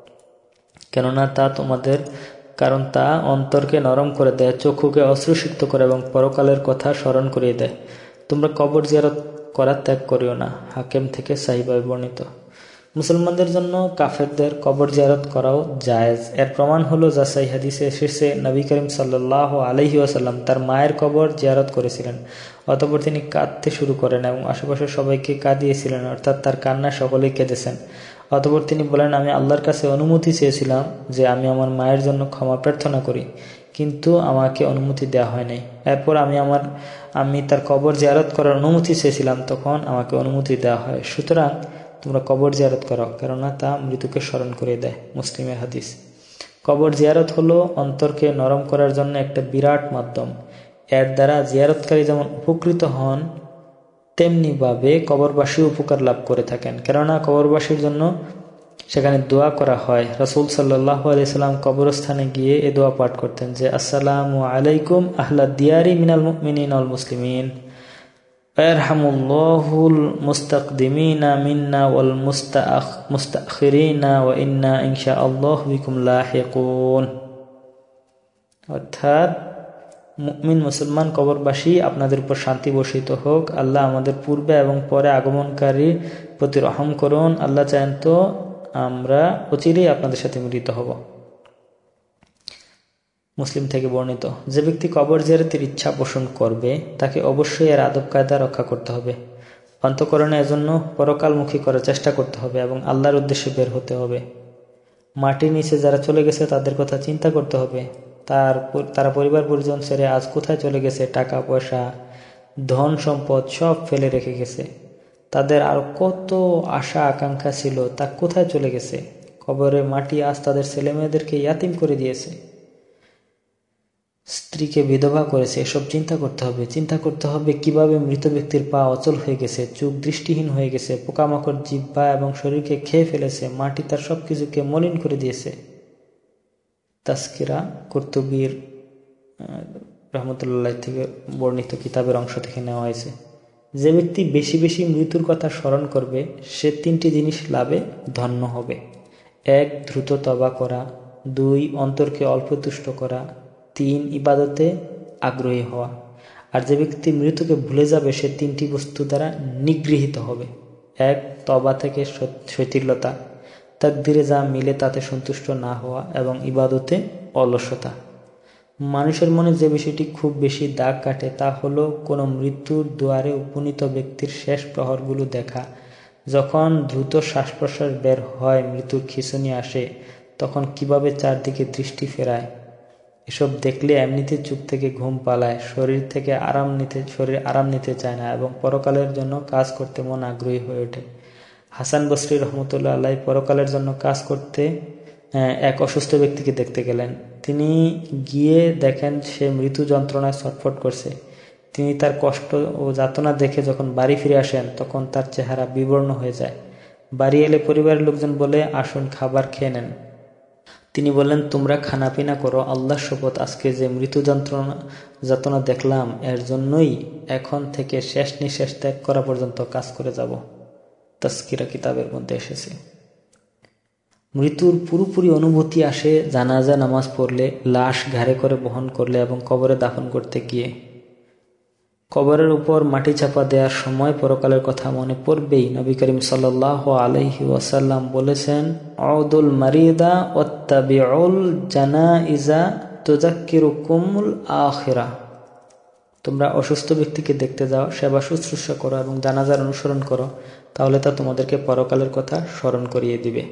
[SPEAKER 1] কেননা তা তোমাদের কারণ তা অন্তরকে নরম করে দেয়, চক্ষুকে অশ্রুসিক্ত করে এবং পরকালের কথা স্মরণ করিয়ে দেয়। তোমরা কবর জিয়ারত করা ত্যাগ করিও না। হাকিম থেকে সহিহভাবে বর্ণিত। মুসলমানদের জন্য কাফেরদের কবর জিয়ারত করাও জায়েজ। এর প্রমাণ হলো যাচাই হাদিসে এসেছে, নবী করিম সাল্লাল্লাহু আলাইহি ওয়াসাল্লাম তার মায়ের কবর জিয়ারত করেছিলেন। অতঃপর তিনি কাঁদতে শুরু করেন এবং আশেপাশের সবাইকে কাঁদিয়েছিলেন, অর্থাৎ তার কান্নায় সকলেই কেঁদেছেন। অতঃপর তিনি বলেন, আমি আল্লাহর কাছে অনুমতি চেয়েছিলাম যে আমি আমার মায়ের জন্য ক্ষমা প্রার্থনা করি, কিন্তু আমাকে অনুমতি দেওয়া হয় নাই। এরপর আমি তার কবর জিয়ারত করার অনুমতি চেয়েছিলাম, তখন আমাকে অনুমতি দেওয়া হয়। সুতরাং তোমরা কবর জিয়ারত করো, কেননা তা মৃত্যুকে স্মরণ করে দেয়। মুসলিমের হাদিস। কবর জিয়ারত হলো অন্তরকে নরম করার জন্য একটা বিরাট মাধ্যম। এর দ্বারা জিয়ারতকারী যেমন উপকৃত হন, তেমনিভাবে কবরবাসী উপকার লাভ করে থাকেন, কেননা কবরবাসীর জন্য সেখানে দোয়া করা হয়। রাসূল সাল্লাল্লাহু আলাইহি সাল্লাম কবরস্থানে গিয়ে এ দোয়া পাঠ করতেন যে, আসসালামু আলাইকুম আহলা দিয়ারি মিনাল মুমিনিনা ওয়াল মুসলিমিন, ইয়ারহামুল্লাহুল মুস্তাকদিমিনা মিন্না ওয়াল মুস্তাখিরিনা ওয়া ইন্না ইনশাআল্লাহু বিকুম লাহিকুন। অর্থাৎ, মুমিন মুসলমান কবরবাসী আপনাদের উপর শান্তি বর্ষিত হোক, আল্লাহ আমাদের পূর্বে এবং পরে আগমনকারীর প্রতি রহম করুন, আল্লাহ চান তো আমরা অচিরেই আপনাদের সাথে মিলিত হব। মুসলিম থেকে বর্ণিত। যে ব্যক্তি কবর জিয়ারতের ইচ্ছা পোষণ করবে তাকে অবশ্যই এর আদব কায়দা রক্ষা করতে হবে, অন্তঃকরণে এজন্য পরকালমুখী করার চেষ্টা করতে হবে এবং আল্লাহর উদ্দেশ্যে বের হতে হবে। মাটির নিচে যারা চলে গেছে তাদের কথা চিন্তা করতে হবে। তারা পরিবার পরিজন ছেড়ে আজ কোথায় চলে গেছে, টাকা পয়সা ধন সম্পদ সব ফেলে রেখে গেছে। তাদের আর কত আশা আকাঙ্ক্ষা ছিল, তা কোথায় চলে গেছে। কবরের মাটি আজ তাদের ছেলে মেয়েদেরকে ইয়াতিম করে দিয়েছে, স্ত্রীকে বিধবা করেছে। এসব চিন্তা করতে হবে কিভাবে মৃত ব্যক্তির পা অচল হয়ে গেছে, চোখ দৃষ্টিহীন হয়ে গেছে, পোকামাকড় জিহ্বা এবং শরীরকে খেয়ে ফেলেছে, মাটি তার সবকিছুকে মলিন করে দিয়েছে। তাজকিরা কুরতুবীর রহমতুল্লাহ থেকে বর্ণিত কিতাবের অংশ থেকে নেওয়া হয়েছে। যে ব্যক্তি বেশি বেশি মৃত্যুর কথা স্মরণ করবে সে 3টি জিনিস লাভে ধন্য হবে। 1. দ্রুত তওবা করা, 2. অন্তরকে অল্প তুষ্ট করা, 3. ইবাদতে আগ্রহী হওয়া। আর যে ব্যক্তি মৃত্যুকে ভুলে যাবে সে 3টি বস্তু দ্বারা নিগৃহীত হবে। 1. তওবা থেকে শৈথিল্যতা, তাকদীরে যা মিলে তাতে সন্তুষ্ট না হওয়া এবং ইবাদতে অলসতা। মানুষের মনে যে বিষয়টি খুব বেশি দাগ কাটে তা হলো কোনো মৃত্যুর দুয়ারে উপনীত ব্যক্তির শেষ প্রহরগুলো দেখা। যখন দ্রুত শ্বাস প্রশ্বাস বের হয়, মৃত্যুর খিঁচুনি আসে, তখন কিভাবে চারদিকে দৃষ্টি ফেরায়। এসব দেখলে এমনিতে চুপ থেকে ঘুম পালায়, শরীর আরাম নিতে চায় না এবং পরকালের জন্য কাজ করতে মন আগ্রহী হয়ে ওঠে। হাসান বসরি রহমতুল্লাহ আলাইহি পরকালের জন্য কাজ করতে এক অসুস্থ ব্যক্তিকে দেখতে গেলেন। তিনি গিয়ে দেখেন সে মৃত্যু যন্ত্রণায় ছটফট করছে। তিনি তার কষ্ট ও যাতনা দেখে যখন বাড়ি ফিরে আসেন তখন তার চেহারা বিবর্ণ হয়ে যায়। বাড়ি এলে পরিবারের লোকজন বলে, আসুন খাবার খেয়ে নেন। তিনি বললেন, তোমরা খানাপিনা করো, আল্লাহর শপথ আজকে যে মৃত্যু যাতনা দেখলাম এর জন্যই এখন থেকে শেষ নিঃশ্বাস ত্যাগ করা পর্যন্ত কাজ করে যাব। তাজকিরা কিতাবের মধ্যে এসেছে। মৃত্যুর পুরোপুরি অনুভূতি আসে জানাজা নামাজ পড়লে, লাশ ঘাড়ে করে বহন করলে এবং কবরে দাফন করতে গিয়ে। কবরের উপর মাটি চাপা দেওয়ার সময় পরকালের কথা মনে পড়বেই। নবী করিম সাল্লাল্লাহু আলাইহি ওয়াসাল্লাম বলেছেন, আউদুল মারিদা ওয়াত্তাবিউল জানাইজা তুযাক্কিরুকুমুল আখিরা। তোমরা অসুস্থ ব্যক্তিকে দেখতে যাও, সেবা শুশ্রূষা করো এবং জানাজার অনুসরণ করো, তাহলে তা তোমাদেরকে পরকালের কথা স্মরণ করিয়ে দিবে।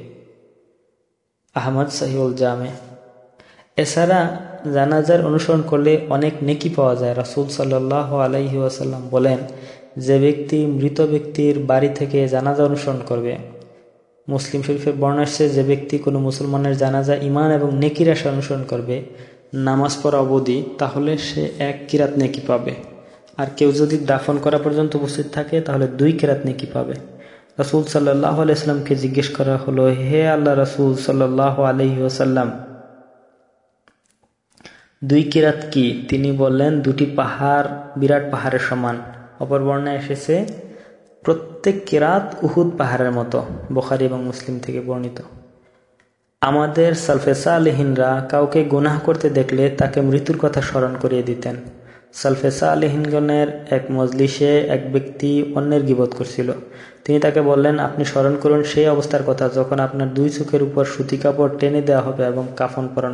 [SPEAKER 1] আহমদ সহিহুল জামে। এছাড়া জানাজার অনুসরণ করলে অনেক নেকি পাওয়া যায়। রাসূল সাল্লাল্লাহু আলাইহি ওয়াসাল্লাম বলেন, যে ব্যক্তি মৃত ব্যক্তির বাড়ি থেকে জানাজা অনুসরণ করবে, মুসলিম শরীফের বর্ণনা আসছে, যে ব্যক্তি কোনো মুসলমানের জানাজা ঈমান এবং নেকির আশা অনুসরণ করবে নামাজ পড়া অবধি, তাহলে সে 1 কিরাত নেকি পাবে। আর কেউ যদি দাফন করা পর্যন্ত উপস্থিত থাকে তাহলে 2 কিরাত নেকি পাবে। রাসূল সাল্লাল্লাহু আলাইহি ওয়াসাল্লামকে জিজ্ঞেস করা হলো, হে আল্লাহ রাসূল সাল্লাল্লাহু আলাইহি ওয়াসাল্লাম, 2 কিরাত কি? তিনি বললেন, 2টি পাহাড় বিরাট পাহাড়ের সমান। অপর বর্ণনায় এসেছে, প্রত্যেক কিরাত উহুদ পাহাড়ের মতো। বুখারী এবং মুসলিম থেকে বর্ণিত। আমাদের সালফে সালেহিনরা কাউকে গুনাহ করতে দেখলে তাকে মৃত্যুর কথা স্মরণ করিয়ে দিতেন। সালফে সালেহিনগণের এক মজলিসে এক ব্যক্তি অন্যের গীবত করছিল। তিনি তাকে বললেন, আপনি স্মরণ করুন সেই অবস্থার কথা যখন আপনার 2 চোখের উপর সুতি কাপড় টেনে দেওয়া হবে এবং কাফন পরানো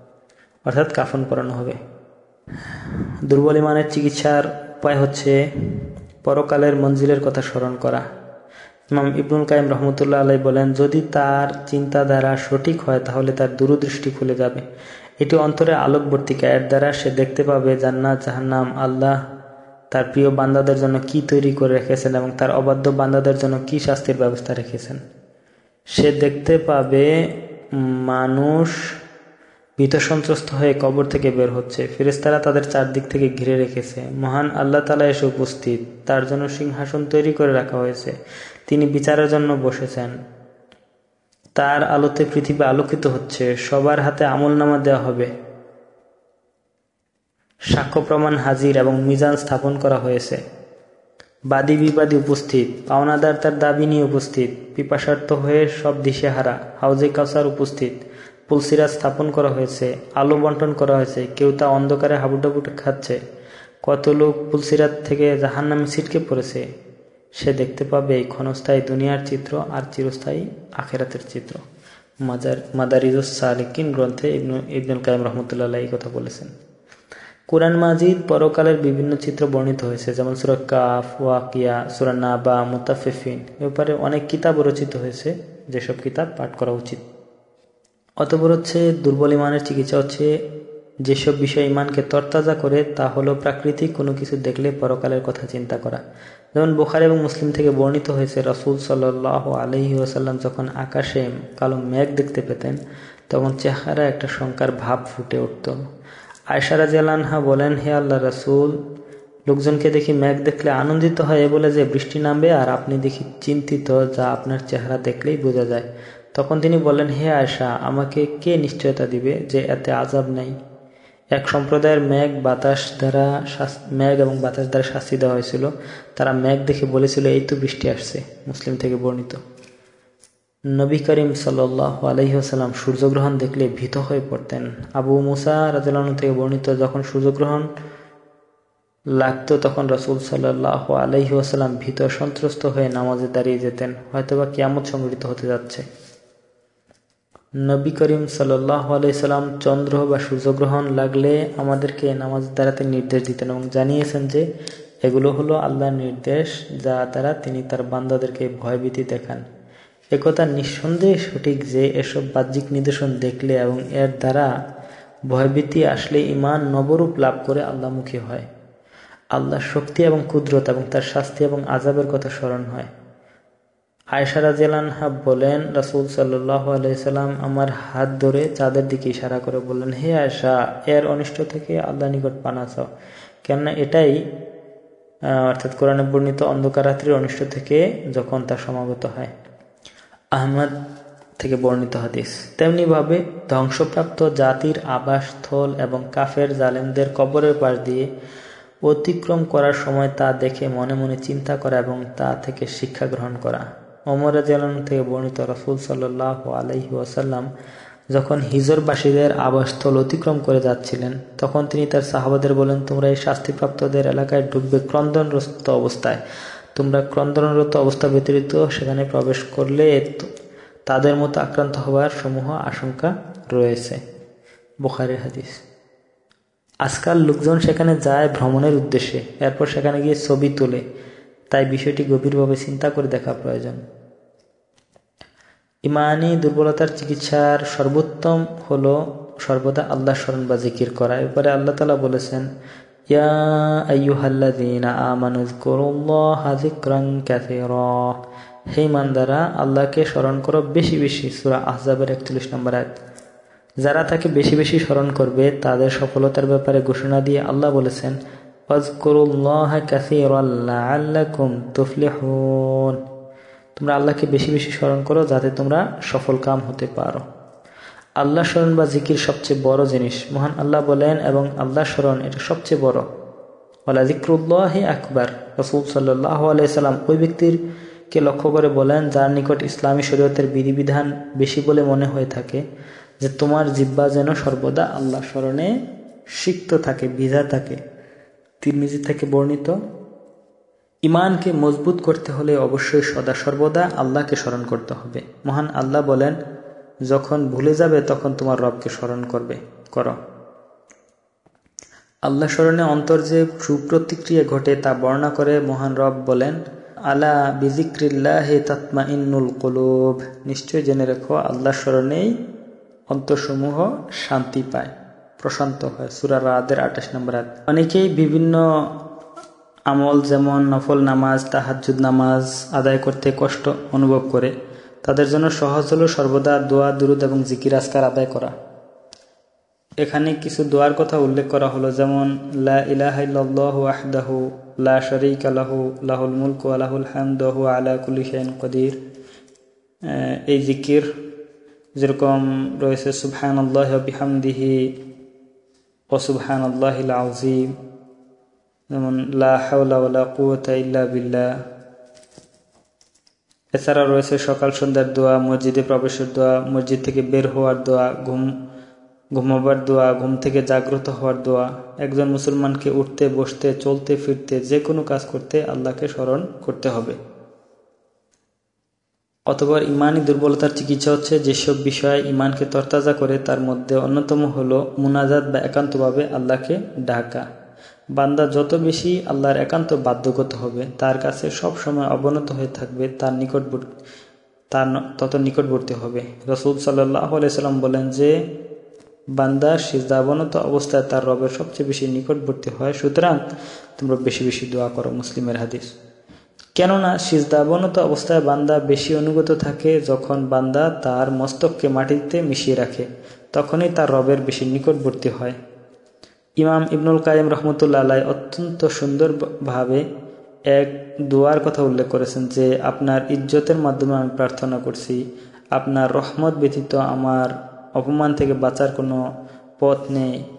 [SPEAKER 1] হবে। দুর্বল ইমানের চিকিৎসার উপায় হচ্ছে পরকালের মঞ্জিলের কথা স্মরণ করা। ইমাম ইবনুল কাইয়িম রহমতুল্লাহ আলাইহি বলেন, যদি তার চিন্তাধারা সঠিক হয় তাহলে তার দূরদৃষ্টি খুলে যাবে। এটি অন্তরে আলোকবর্তিকা, এর দ্বারা সে দেখতে পাবে জান্নাত জাহান্নাম, আল্লাহ তার প্রিয় বান্দাদের জন্য কি তৈরি করে রেখেছেন এবং তার অবাধ্য বান্দাদের জন্য কি শাস্তির ব্যবস্থা রেখেছেন। সে দেখতে পাবে মানুষ ভীত সন্ত্রস্ত হয়ে কবর থেকে বের হচ্ছে, ফেরেশতারা তাদের চারদিক থেকে ঘিরে রেখেছে, মহান আল্লাহ তাআলা এসে উপস্থিত, তার জন্য সিংহাসন তৈরি করে রাখা হয়েছে, তিনি বিচারের জন্য বসেছেন, তার আলোতে পৃথিবী আলোকিত হচ্ছে, সবার হাতে আমলনামা দেওয়া হবে, সাক্ষ্য প্রমাণ হাজির এবং মিজান স্থাপন করা হয়েছে, বাদী বিবাদী উপস্থিত, পাওনাদার তার দাবি নিয়ে উপস্থিত, পিপাসার্থ হয়ে সব দিশেহারা, হাউজে কাউসার উপস্থিত, পুলসিরাত স্থাপন করা হয়েছে, আলো বন্টন করা হয়েছে, কেউ তা অন্ধকারে হাবুডুবু খাচ্ছে, কত লোক পুলসিরাত থেকে জাহান্নামে ছিটকে পড়েছে। সে দেখতে পাবে এই ক্ষণস্থায়ী দুনিয়ার চিত্র আর চিরস্থায়ী আখিরাতের চিত্র। মাদারিজুস সালিকিন গ্রন্থে ইবনুল কাইয়িম রাহমাতুল্লাহ আলাইহি এই কথা বলেছেন। কুরআন মাজিদ পরকালের বিভিন্ন চিত্র বর্ণিত হয়েছে, যেমন সূরা কাফ, ওয়াকিয়া, সূরা নাবা, মুতাফফিফিন। এ ব্যাপারে অনেক কিতাব রচিত হয়েছে, যেসব কিতাব পাঠ করা উচিত। অতঃপর হচ্ছে দুর্বল ইমানের চিকিৎসা হচ্ছে যেসব বিষয় ইমানকে তরতাজা করে তা হলো প্রাকৃতিক কোনো কিছু দেখলে পরকালের কথা চিন্তা করা। যেমন বুখারী এবং মুসলিম থেকে বর্ণিত হয়েছে, রাসূল সাল্লাল্লাহু আলাইহি ওয়াসাল্লাম যখন আকাশে কালো মেঘ দেখতে পেতেন তখন চেহারা একটা শঙ্কার ভাব ফুটে উঠত। আয়েশা রাদিয়াল্লাহু আনহা বলেন, হে আল্লাহর রাসূল, লোকজনকে দেখি মেঘ দেখলে আনন্দিত হয় বলে যে বৃষ্টি নামবে, আর আপনি দেখি চিন্তিত, যা আপনার চেহারা দেখলেই বোঝা যায়। তখন তিনি বললেন, হে আয়েশা, আমাকে কে নিশ্চয়তা দিবে যে এতে আযাব নেই? এক সম্প্রদায়ের মেঘ এবং বাতাস দ্বারা শাস্তি দেওয়া হয়েছিল। তারা মেঘ দেখে বলেছিল এই তো বৃষ্টি আসছে। মুসলিম থেকে বর্ণিত। নবী করিম সাল্লাল্লাহু আলাইহি ওয়াসাল্লাম সূর্যগ্রহণ দেখলে ভীত হয়ে পড়তেন। আবু মুসা রাদিয়াল্লাহু আনহু থেকে বর্ণিত, যখন সূর্যগ্রহণ লাগতো তখন রাসূল সাল্লাল্লাহু আলাইহি ওয়াসাল্লাম ভীত সন্ত্রস্ত হয়ে নামাজে দাঁড়িয়ে যেতেন, হয়তোবা কিয়ামত সংঘটিত হতে যাচ্ছে। নবী করিম সাল্লাল্লাহু আলাইহি সাল্লাম চন্দ্র বা সূর্যগ্রহণ লাগলে আমাদেরকে নামাজে দাঁড়াতে নির্দেশ দিতেন এবং জানিয়েছেন যে এগুলো হলো আল্লাহর নির্দেশ, যা দ্বারা তিনি তার বান্দাদেরকে ভয়ভীতি দেখান। একথা নিঃসন্দেহে সঠিক যে এসব বাহ্যিক নিদর্শন দেখলে এবং এর দ্বারা ভয়ভীতি আসলে ঈমান নবরূপ লাভ করে আল্লাহমুখী হয়। আল্লাহর শক্তি এবং কুদরত এবং তার শাস্তি এবং আযাবের কথা স্মরণ হয়। আয়েশা রাদিয়াল্লাহু আনহা বলেন, রাসূল সাল্লাল্লাহু আলাইহি সাল্লাম আমার হাত ধরে চাঁদের দিকে ইশারা করে বললেন, হে আয়েশা, এর অনিষ্ট থেকে আল্লাহর নিকট পানা চাও, কেননা এটাই অর্থাৎ কোরআনে বর্ণিত অন্ধকার রাত্রির অনিষ্ট থেকে যখন তা সমাগত হয়। আহমদ থেকে বর্ণিত হাদিস। তেমনি ভাবে ধ্বংসপ্রাপ্ত জাতির আবাসস্থল এবং কাফের জালেমদের কবরের পাশ দিয়ে অতিক্রম করার সময় তা দেখে মনে মনে চিন্তা করা এবং তা থেকে শিক্ষা গ্রহণ করা। ওমর রাদিয়াল্লাহু আনহু থেকে বর্ণিত, রাসূল সাল্লাল্লাহু আলাইহি ওয়াসাল্লাম যখন হিজরবাসীদের আবাসস্থল অতিক্রম করে যাচ্ছিলেন তখন তিনি তার সাহাবাদের বলেন, তোমরা এই শাস্তিপ্রাপ্তদের এলাকায় ঢুকবে ক্রন্দনরত অবস্থায়। তোমরা ক্রন্দনরত অবস্থা ব্যতীত সেখানে প্রবেশ করলে তাদের মতো আক্রান্ত হওয়ার সমূহ আশঙ্কা রয়েছে। বুখারীর হাদিস। আজকাল লোকজন সেখানে যায় ভ্রমণের উদ্দেশ্যে, এরপর সেখানে গিয়ে ছবি তোলে, তাই বিষয়টি গভীরভাবে চিন্তা করে দেখা প্রয়োজন। ইমানি দুর্বলতার চিকিৎসার সর্বোত্তম হলো সর্বদা আল্লাহ স্মরণ বা জিকির করা। এরপরে আল্লাহ তাআলা বলেছেন, ইয়া আইয়ুহাল্লাযীনা আমানু যকুরুল্লাহা যিকরান কাসীরা, হে ইমানদাররা আল্লাহকে স্মরণ করো বেশি বেশি। সূরা আহজাবের 41 নম্বর আয়াত। যারা তাকে বেশি বেশি স্মরণ করবে তাদের সফলতার ব্যাপারে ঘোষণা দিয়ে আল্লাহ বলেছেন, ওয়াযকুরুল্লাহা কাসীরান লাআল্লাকুম তুফলিহুন, তোমরা আল্লাহকে বেশি বেশি স্মরণ করো যাতে তোমরা সফল কাম হতে পারো। আল্লাহ স্মরণ বা জিকির সবচেয়ে বড় জিনিস। মহান আল্লাহ বলেন, এবং আল্লাহ স্মরণ এটা সবচেয়ে বড়। ওয়ালা যিকরুল্লাহি আকবার। রাসূল সাল্লাল্লাহু আলাইহি সাল্লাম ওই ব্যক্তিকে লক্ষ্য করে বলেন যার নিকট ইসলামী শরীয়তের বিধিবিধান বেশি বলে মনে হয়ে থাকে, যে তোমার জিহ্বা যেন সর্বদা আল্লাহ স্মরণে সিক্ত থাকে, ভিজা থাকে। তিরমিজি থেকে বর্ণিত। ইমানকে মজবুত করতে হলে অবশ্যই সদা সর্বদা আল্লাহকে স্মরণ করতে হবে। মহান আল্লাহ বলেন, যখন ভুলে যাবে তখন তোমার রবকে স্মরণ করো। আল্লাহ স্মরণে অন্তর যে সুপ্রতিক্রিয়া ঘটে তা বর্ণনা করে মহান রব বলেন, আলা বিযিক্রিল্লাহি তাতমাইন্নুল কুলুব, নিশ্চয় জেনে রেখো আল্লাহ স্মরণেই অন্তরসমূহ শান্তি পায়, প্রশান্ত হয়। সূরা রাদের 28 নম্বর আয়াত। অনেকেই বিভিন্ন আমল যেমন নফল নামাজ, তাহাজ্জুদ নামাজ আদায় করতে কষ্ট অনুভব করে। তাদের জন্য সহজ হলো সর্বদা দোয়া, দুরূদ এবং জিকির আজকার আদায় করা। এখানে কিছু দোয়ার কথা উল্লেখ করা হলো, যেমন লা ইলাহা ইল্লাল্লাহু ওয়াহদাহু লা শারীকা লাহু লাহুল মুলকু ওয়া লাহুল হামদু ওয়া হুয়া আলা কুল্লি শাইইন কাদির। এই জিকির যেরকম রয়েছে সুবহানাল্লাহি ওয়া বিহামদিহি ওয়া সুবহানাল্লাহিল আযীম, যেমন লা হাওলা ওয়ালা কুওয়াতা ইল্লা বিল্লাহ। এছাড়া রয়েছে সকাল সন্ধ্যার দোয়া, মসজিদে প্রবেশের দোয়া, মসজিদ থেকে বের হওয়ার দোয়া, ঘুমাবার দোয়া, ঘুম থেকে জাগ্রত হওয়ার দোয়া। একজন মুসলমানকে উঠতে, বসতে, চলতে ফিরতে, যে কোনো কাজ করতে আল্লাহকে স্মরণ করতে হবে। অতঃপর ইমানি দুর্বলতার চিকিৎসা হচ্ছে যেসব বিষয় ইমানকে তরতাজা করে তার মধ্যে অন্যতম হলো মুনাজাত বা একান্তভাবে আল্লাহকে ডাকা। বান্দা যত বেশি আল্লাহর একান্ত বাধ্যগত হবে, তার কাছে সব সময় অবনত হয়ে থাকবে, তার তত নিকটবর্তী হবে। রাসূল সাল্লাল্লাহু আলাইহি সাল্লাম বলেন যে বান্দা সিজদা অবনত অবস্থায় তার রবের সবচেয়ে বেশি নিকটবর্তী হয়, সুতরাং তোমরা বেশি বেশি দোয়া করো। মুসলিমের হাদিস। কেননা সিজদা অবনত অবস্থায় বান্দা বেশি অনুগত থাকে। যখন বান্দা তার মস্তককে মাটিতে মিশিয়ে রাখে তখনই তার রবের বেশি নিকটবর্তী হয়। ইমাম ইবনুল কাইয়িম রাহমাতুল্লাহ আলাইহি অত্যন্ত সুন্দরভাবে এক দোয়ার কথা উল্লেখ করেছেন, যে আপনার ইজ্জতের মাধ্যমে আমি প্রার্থনা করছি, আপনার রহমত ব্যতীত আমার অপমান থেকে বাঁচার কোনো পথ নেই।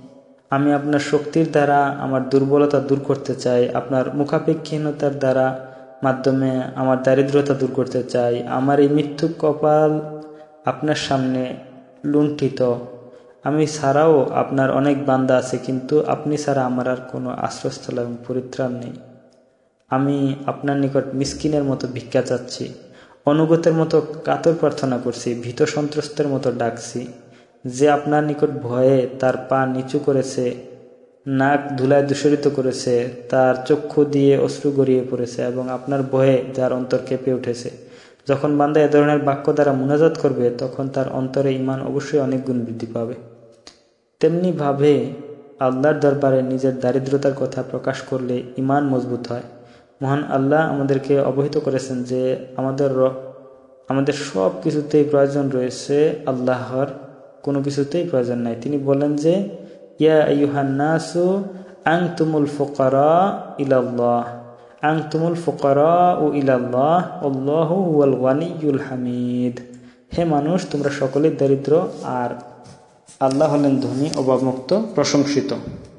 [SPEAKER 1] আমি আপনার শক্তির দ্বারা আমার দুর্বলতা দূর করতে চাই, আপনার মুখাপেক্ষীনতার দ্বারা মাধ্যমে আমার দারিদ্রতা দূর করতে চাই। আমার এই মৃত্যু কপাল আপনার সামনে লুণ্ঠিত। আমি ছাড়াও আপনার অনেক বান্দা আছে, কিন্তু আপনি ছাড়া আমার আর কোনো আশ্রয়স্থল এবং পরিত্রাণ নেই। আমি আপনার নিকট মিসকিনের মতো ভিক্ষা চাচ্ছি, অনুগতের মতো কাতর প্রার্থনা করছি, ভীত সন্ত্রস্তের মতো ডাকছি। যে আপনার নিকট ভয়ে তার পা নিচু করেছে, নাক ধুলায় দূষরিত করেছে, তার চক্ষু দিয়ে অশ্রু গড়িয়ে পড়েছে এবং আপনার ভয়ে যার অন্তর কেঁপে উঠেছে। যখন বান্দা এ ধরনের বাক্য দ্বারা মুনাজাত করবে, তখন তার অন্তরে ঈমান অবশ্যই অনেক গুণ বৃদ্ধি পাবে। তেমনি ভাবে আল্লাহর দরবারে নিজের দারিদ্রতার কথা প্রকাশ করলে ঈমান মজবুত হয়। মহান আল্লাহ আমাদেরকে অবহিত করেছেন যে আমাদের সব কিছুতেই প্রয়োজন রয়েছে, আল্লাহর কোনো কিছুতেই প্রয়োজন নাই। তিনি বলেন যে ইয়া আইয়ুহান নাসু আনতুমুল ফুকারা ইলাল্লাহ, আনতুমুল ফুকারা ইলাল্লাহ আল্লাহু হুয়াল গানিয়্যুল হামিদ। হে মানুষ, তোমরা সকলেই দরিদ্র আর আল্লাহ হলেন ধনী, অভাবমুক্ত, প্রশংসিত।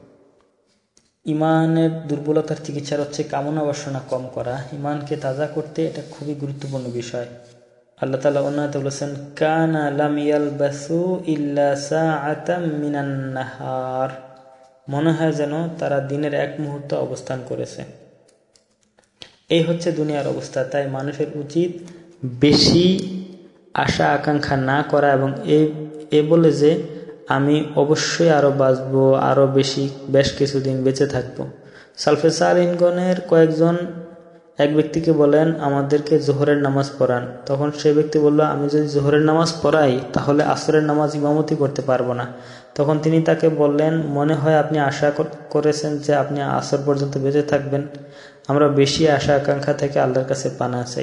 [SPEAKER 1] ইমানের দুর্বলতার চিকিৎসা হচ্ছে কামনা বাসনা কম করা। ইমানকে তাজা করতে এটা খুবই গুরুত্বপূর্ণ বিষয়। আল্লাহ তাআলা অন্যতে বলেছেন, কানা লাম ইয়ালবাসু ইল্লা সাআতাম মিনান নাহার। মনে হয় যেন তারা দিনের এক মুহূর্ত অবস্থান করেছে। এই হচ্ছে দুনিয়ার অবস্থা। তাই মানুষের উচিত বেশি আশা আকাঙ্ক্ষা না করা এবং এ বলে যে আমি অবশ্যই আরো বাঁচবো, আরো বেশ কিছুদিন বেঁচে থাকবো। সালফে সালিহিনগণের কয়েকজন এক ব্যক্তিকে বলেন, আমাদেরকে জোহরের নামাজ পড়ান। তখন সে ব্যক্তি বলল, আমি যদি জোহরের নামাজ পড়াই তাহলে আসরের নামাজ ইমামতি করতে পারবো না। তখন তিনি তাকে বললেন, মনে হয় আপনি আশা করেছেন যে আপনি আসর পর্যন্ত বেঁচে থাকবেন। আমরা বেশি আশা আকাঙ্ক্ষা থেকে আল্লাহর কাছে পানা চাই।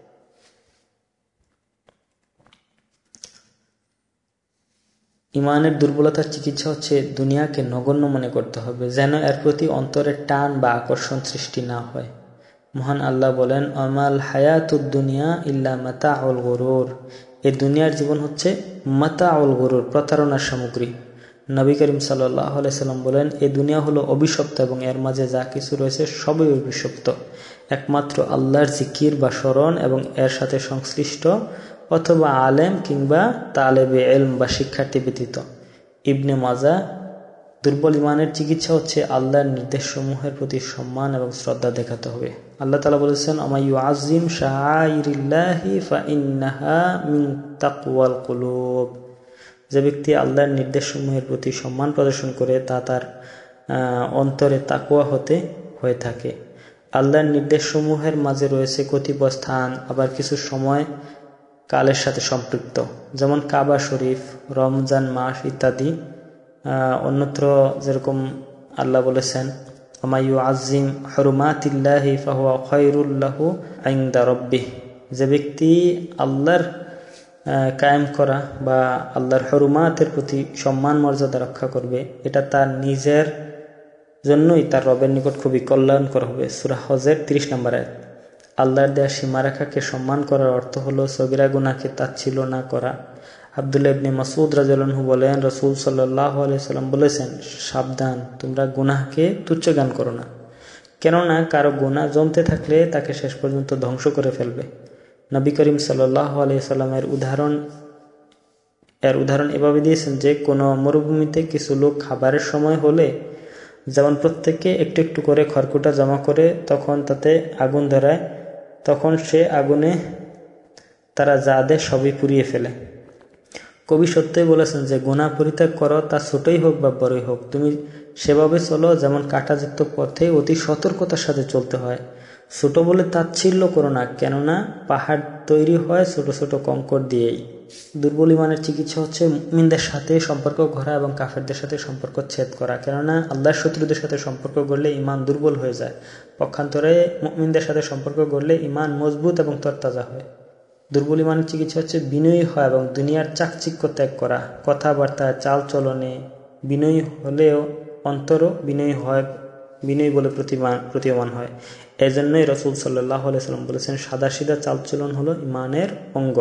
[SPEAKER 1] ইমানের দুর্বলতার চিকিৎসা হচ্ছে দুনিয়াকে নগণ্য মনে করতে হবে, যেন এর প্রতি অন্তরের টান বা আকর্ষণ সৃষ্টি না হয়। মহান আল্লাহ বলেন, আমাল হায়াতুদ দুনিয়া ইল্লা মাতাউল গুরুর। এই দুনিয়ার জীবন হচ্ছে মাতাউল গুরুর, প্রতারণার সামগ্রী। নবী করিম সাল্লাল্লাহু আলাইহি সাল্লাম বলেন, এই দুনিয়া হলো অভিশপ্ত এবং এর মাঝে যা কিছু রয়েছে সবই অভিশপ্ত। একমাত্র আল্লাহর জিকির বা স্মরণ এবং এর সাথে সংশ্লিষ্ট অথবা আলেম কিংবা তালেবে ইলম বা শিক্ষার্থী ব্যতীত। ইবনে মাজাহ। দুর্বল ইমানের চিকিৎসা হচ্ছে আল্লাহর নির্দেশসমূহের প্রতি সম্মান এবং শ্রদ্ধা দেখাতে হবে। আল্লাহ তাআলা বলেছেন, আমাইয়ুআযযিম শাআইরিল্লাহি ফাইন্নাহা মিন তাকওয়াল কুলুব। যে ব্যক্তি আল্লাহর নির্দেশসমূহের প্রতি সম্মান প্রদর্শন করে তা তার অন্তরে তাকওয়া হয়ে থাকে। আল্লাহর নির্দেশসমূহের মাঝে রয়েছে কতিপয় স্থান আবার কিছু সময় কালের সাথে সম্পৃক্ত, যেমন কাবা শরীফ, রমজান মাস ইত্যাদি। অন্যত্র যেরকম আল্লাহ বলেছেন, আমাইয়ুআযযিম হুরুমাতিল্লাহি ফাহুয়া খায়রুল লাহু ইনদা রাব্বিহ। যে ব্যক্তি আল্লাহর কায়েম করা বা আল্লাহর হুরুমাতের প্রতি সম্মান মর্যাদা রক্ষা করবে, এটা তার নিজের জন্যই তার রবের নিকট খুবই কল্যাণকর হবে। সূরা হজের 30 নম্বর আয়াত। আল্লাহর দেয়া সীমারেখাকে সম্মান করার অর্থ হলো সগীরা গুনাহকে তাচ্ছিল্য না করা। আব্দুল্লাহ ইবনে মাসউদ রাদিয়াল্লাহু আনহু বলেন, রাসূল সাল্লাল্লাহু আলাইহি সাল্লাম বলেছেন, সাবধান, তোমরা গুনাহকে তুচ্ছ জ্ঞান করো না, কেননা কারো গুনাহ জমতে থাকলে তাকে শেষ পর্যন্ত ধ্বংস করে ফেলবে। নবী করিম সাল্লাল্লাহু আলাইহি সাল্লামের উদাহরণ এভাবে দিয়েছেন যে, কোনো মরুভূমিতে কিছু লোক খাবারের সময় হলে যেমন প্রত্যেককে একটু একটু করে খড়কুটা জমা করে তখন তাতে আগুন ধরায়, তখন সে আগুনে তারা যা দেয় সবই পুড়িয়ে ফেলে। কবি সত্যই বলেছেন যে, গুনাহ পরিত্যাগ করো, তা ছোটই হোক বা বড়ই হোক, তুমি সেভাবে চলো যেমন কাঁটাযুক্ত পথে অতি সতর্কতার সাথে চলতে হয়। ছোট বলে তাচ্ছিল্য করো না, কেননা পাহাড় তৈরি হয় ছোট ছোট কঙ্কর দিয়েই। দুর্বল ইমানের চিকিৎসা হচ্ছে মুমিনদের সাথে সম্পর্ক গড়া এবং কাফেরদের সাথে সম্পর্ক ছেদ করা, কেননা আল্লাহর শত্রুদের সাথে সম্পর্ক গড়লে ইমান দুর্বল হয়ে যায়। পক্ষান্তরে মুমিনদের সাথে সম্পর্ক গড়লে ইমান মজবুত এবং তরতাজা হয়। দুর্বল ইমানের চিকিৎসা হচ্ছে বিনয়ী হয় এবং দুনিয়ার চাকচিক্য ত্যাগ করা। কথাবার্তা, চাল চলনে বিনয়ী হলেও অন্তরও বিনয়ী বলে প্রতীয়মান হয়। এই জন্যই রাসূল সাল্লাল্লাহু আলাইহি সাল্লাম বলেছেন, সাদাসিধা চালচলন হলো ইমানের অঙ্গ।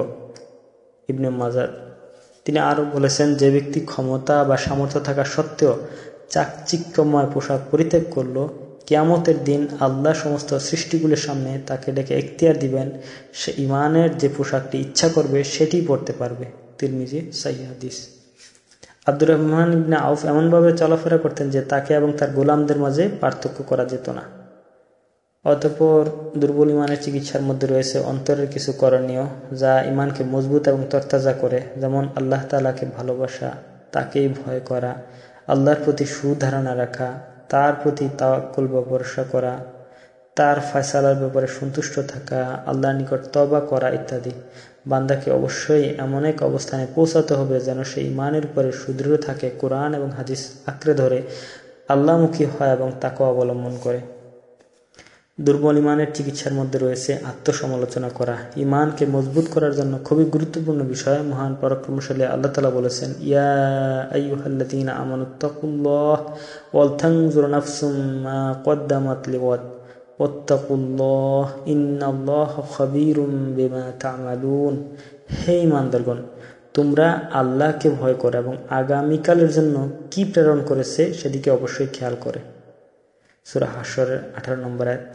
[SPEAKER 1] ইবনে মাজাহ। তিনি আরো বলেছেন, যে ব্যক্তি ক্ষমতা বা সামর্থ্য থাকা সত্ত্বেও চাকচিক্যময় পোশাক পরিত্যাগ করলো, কিয়ামতের দিন আল্লাহ সমস্ত সৃষ্টিগুলির সামনে তাকে ডেকে এখতিয়ার দিবেন, সে ইমানের যে পোশাকটি ইচ্ছা করবে সেটি পরতে পারবে। তিরমিজি সহিহ হাদিস। আব্দুর রহমান ইবনে আউফ এমনভাবে চলাফেরা করতেন যে তাকে এবং তার গোলামদের মাঝে পার্থক্য করা যেত না। অতঃপর দুর্বল ইমানের চিকিৎসার মধ্যে রয়েছে অন্তরের কিছু করণীয়, যা ইমানকে মজবুত এবং তরতাজা করে, যেমন আল্লাহ তাআলাকে ভালোবাসা, তাকেই ভয় করা, আল্লাহর প্রতি সুধারণা রাখা, তার প্রতি তাওয়াক্কুল বা ভরসা করা, তার ফয়সালার ব্যাপারে সন্তুষ্ট থাকা, আল্লাহর নিকট তওবা করা ইত্যাদি। বান্দাকে অবশ্যই এমন এক অবস্থানে পৌঁছাতে হবে যেন সে ইমানের উপরে সুদৃঢ় থাকে, কোরআন এবং হাদিস আঁকড়ে ধরে, আল্লাহমুখী হয় এবং তাকওয়া অবলম্বন করে। দুর্বল ইমানের চিকিৎসার মধ্যে রয়েছে আত্মসমালোচনা করা। ইমানকে মজবুত করার জন্য খুবই গুরুত্বপূর্ণ বিষয়। মহান পরাক্রমশালী আল্লাহ তাআলা বলেছেন, ইয়া আইয়ুহাল্লাযীনা আমানুত্তাকুল্লাহ ওয়াল তানজুর নাফসুম মা কদ্দামাত লিগাদ ওয়াত্তাকুল্লাহ ইন্নাল্লাহা খাবীরুম বিমা তা'মালুন। হে ঈমানদারগণ, তোমরা আল্লাহকে ভয় করো এবং আগামীকালের জন্য কি প্রেরণ করেছে সেদিকে অবশ্যই খেয়াল করে। সূরা হাশরের 18 নম্বর আয়াত।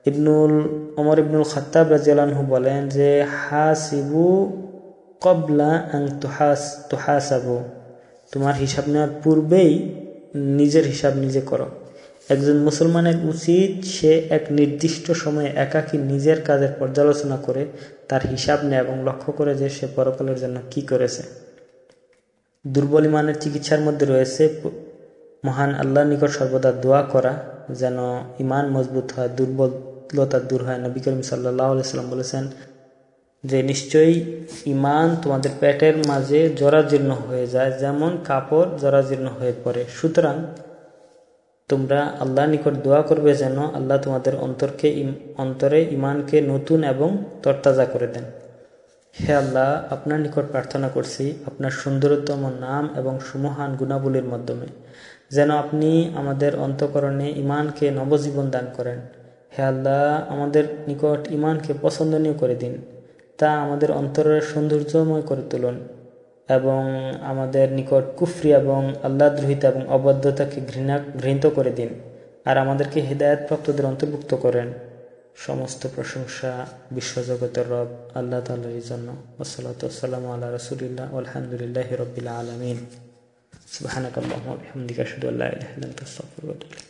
[SPEAKER 1] ওমর ইবনুল খাত্তাব রাদিয়াল্লাহু আনহু বলেন যে, হাসিবু ক্বাবলা আন তুহাসাবু, তোমার হিসাব নেওয়ার পূর্বেই নিজের হিসাব নিজে করো। একজন মুসলমানের উচিত সে এক নির্দিষ্ট সময়ে একাকী নিজের কাজের পর্যালোচনা করে তার হিসাব নেয় এবং লক্ষ্য করে যে সে পরকালের জন্য কি করেছে। দুর্বল ইমানের চিকিৎসার মধ্যে রয়েছে মহান আল্লাহর নিকট সর্বদা দোয়া করা যেন ইমান মজবুত হয়, দুর্বলতা দূর হয়। নবী করিম সাল্লাল্লাহু আলাইহি ওয়াসাল্লাম বলেছেন যে, নিশ্চয়ই ইমান তোমাদের পেটের মাঝে জরাজীর্ণ হয়ে যায়, যেমন কাপড় জরাজীর্ণ হয়ে পড়ে। সুতরাং তোমরা আল্লাহর নিকট দোয়া করবে যেন আল্লাহ তোমাদের অন্তরে ইমানকে নতুন এবং তরতাজা করে দেন। হে আল্লাহ, আপনার নিকট প্রার্থনা করছি আপনার সুন্দরতম নাম এবং সুমহান গুণাবলীর মাধ্যমে যেন আপনি আমাদের অন্তঃকরণে ইমানকে নবজীবন দান করেন। হে আল্লাহ, আমাদের নিকট ইমানকে পছন্দনীয় করে দিন, তা আমাদের অন্তরের সৌন্দর্যময় করে তুলুন এবং আমাদের নিকট কুফরি এবং আল্লাহদ্রোহিতা এবং অবাধ্যতাকে ঘৃণিত করে দিন, আর আমাদেরকে হিদায়াত প্রাপ্তদের অন্তর্ভুক্ত করেন। সমস্ত প্রশংসা বিশ্বজগতের রব আল্লাহ তাআলার জন্য। ওয়াসসালাতু ওয়াসসালামু আলা রাসূলিল্লাহ ওয়ালহামদুলিল্লাহি রাব্বিল আলামিন। সুবহানাকাল্লাহুম্মা ওয়া বিহামদিকা আশহাদু আল্লা ইলাহা ইল্লা আনতা আস্তাগফিরুকা ওয়া আতুবু ইলাইক।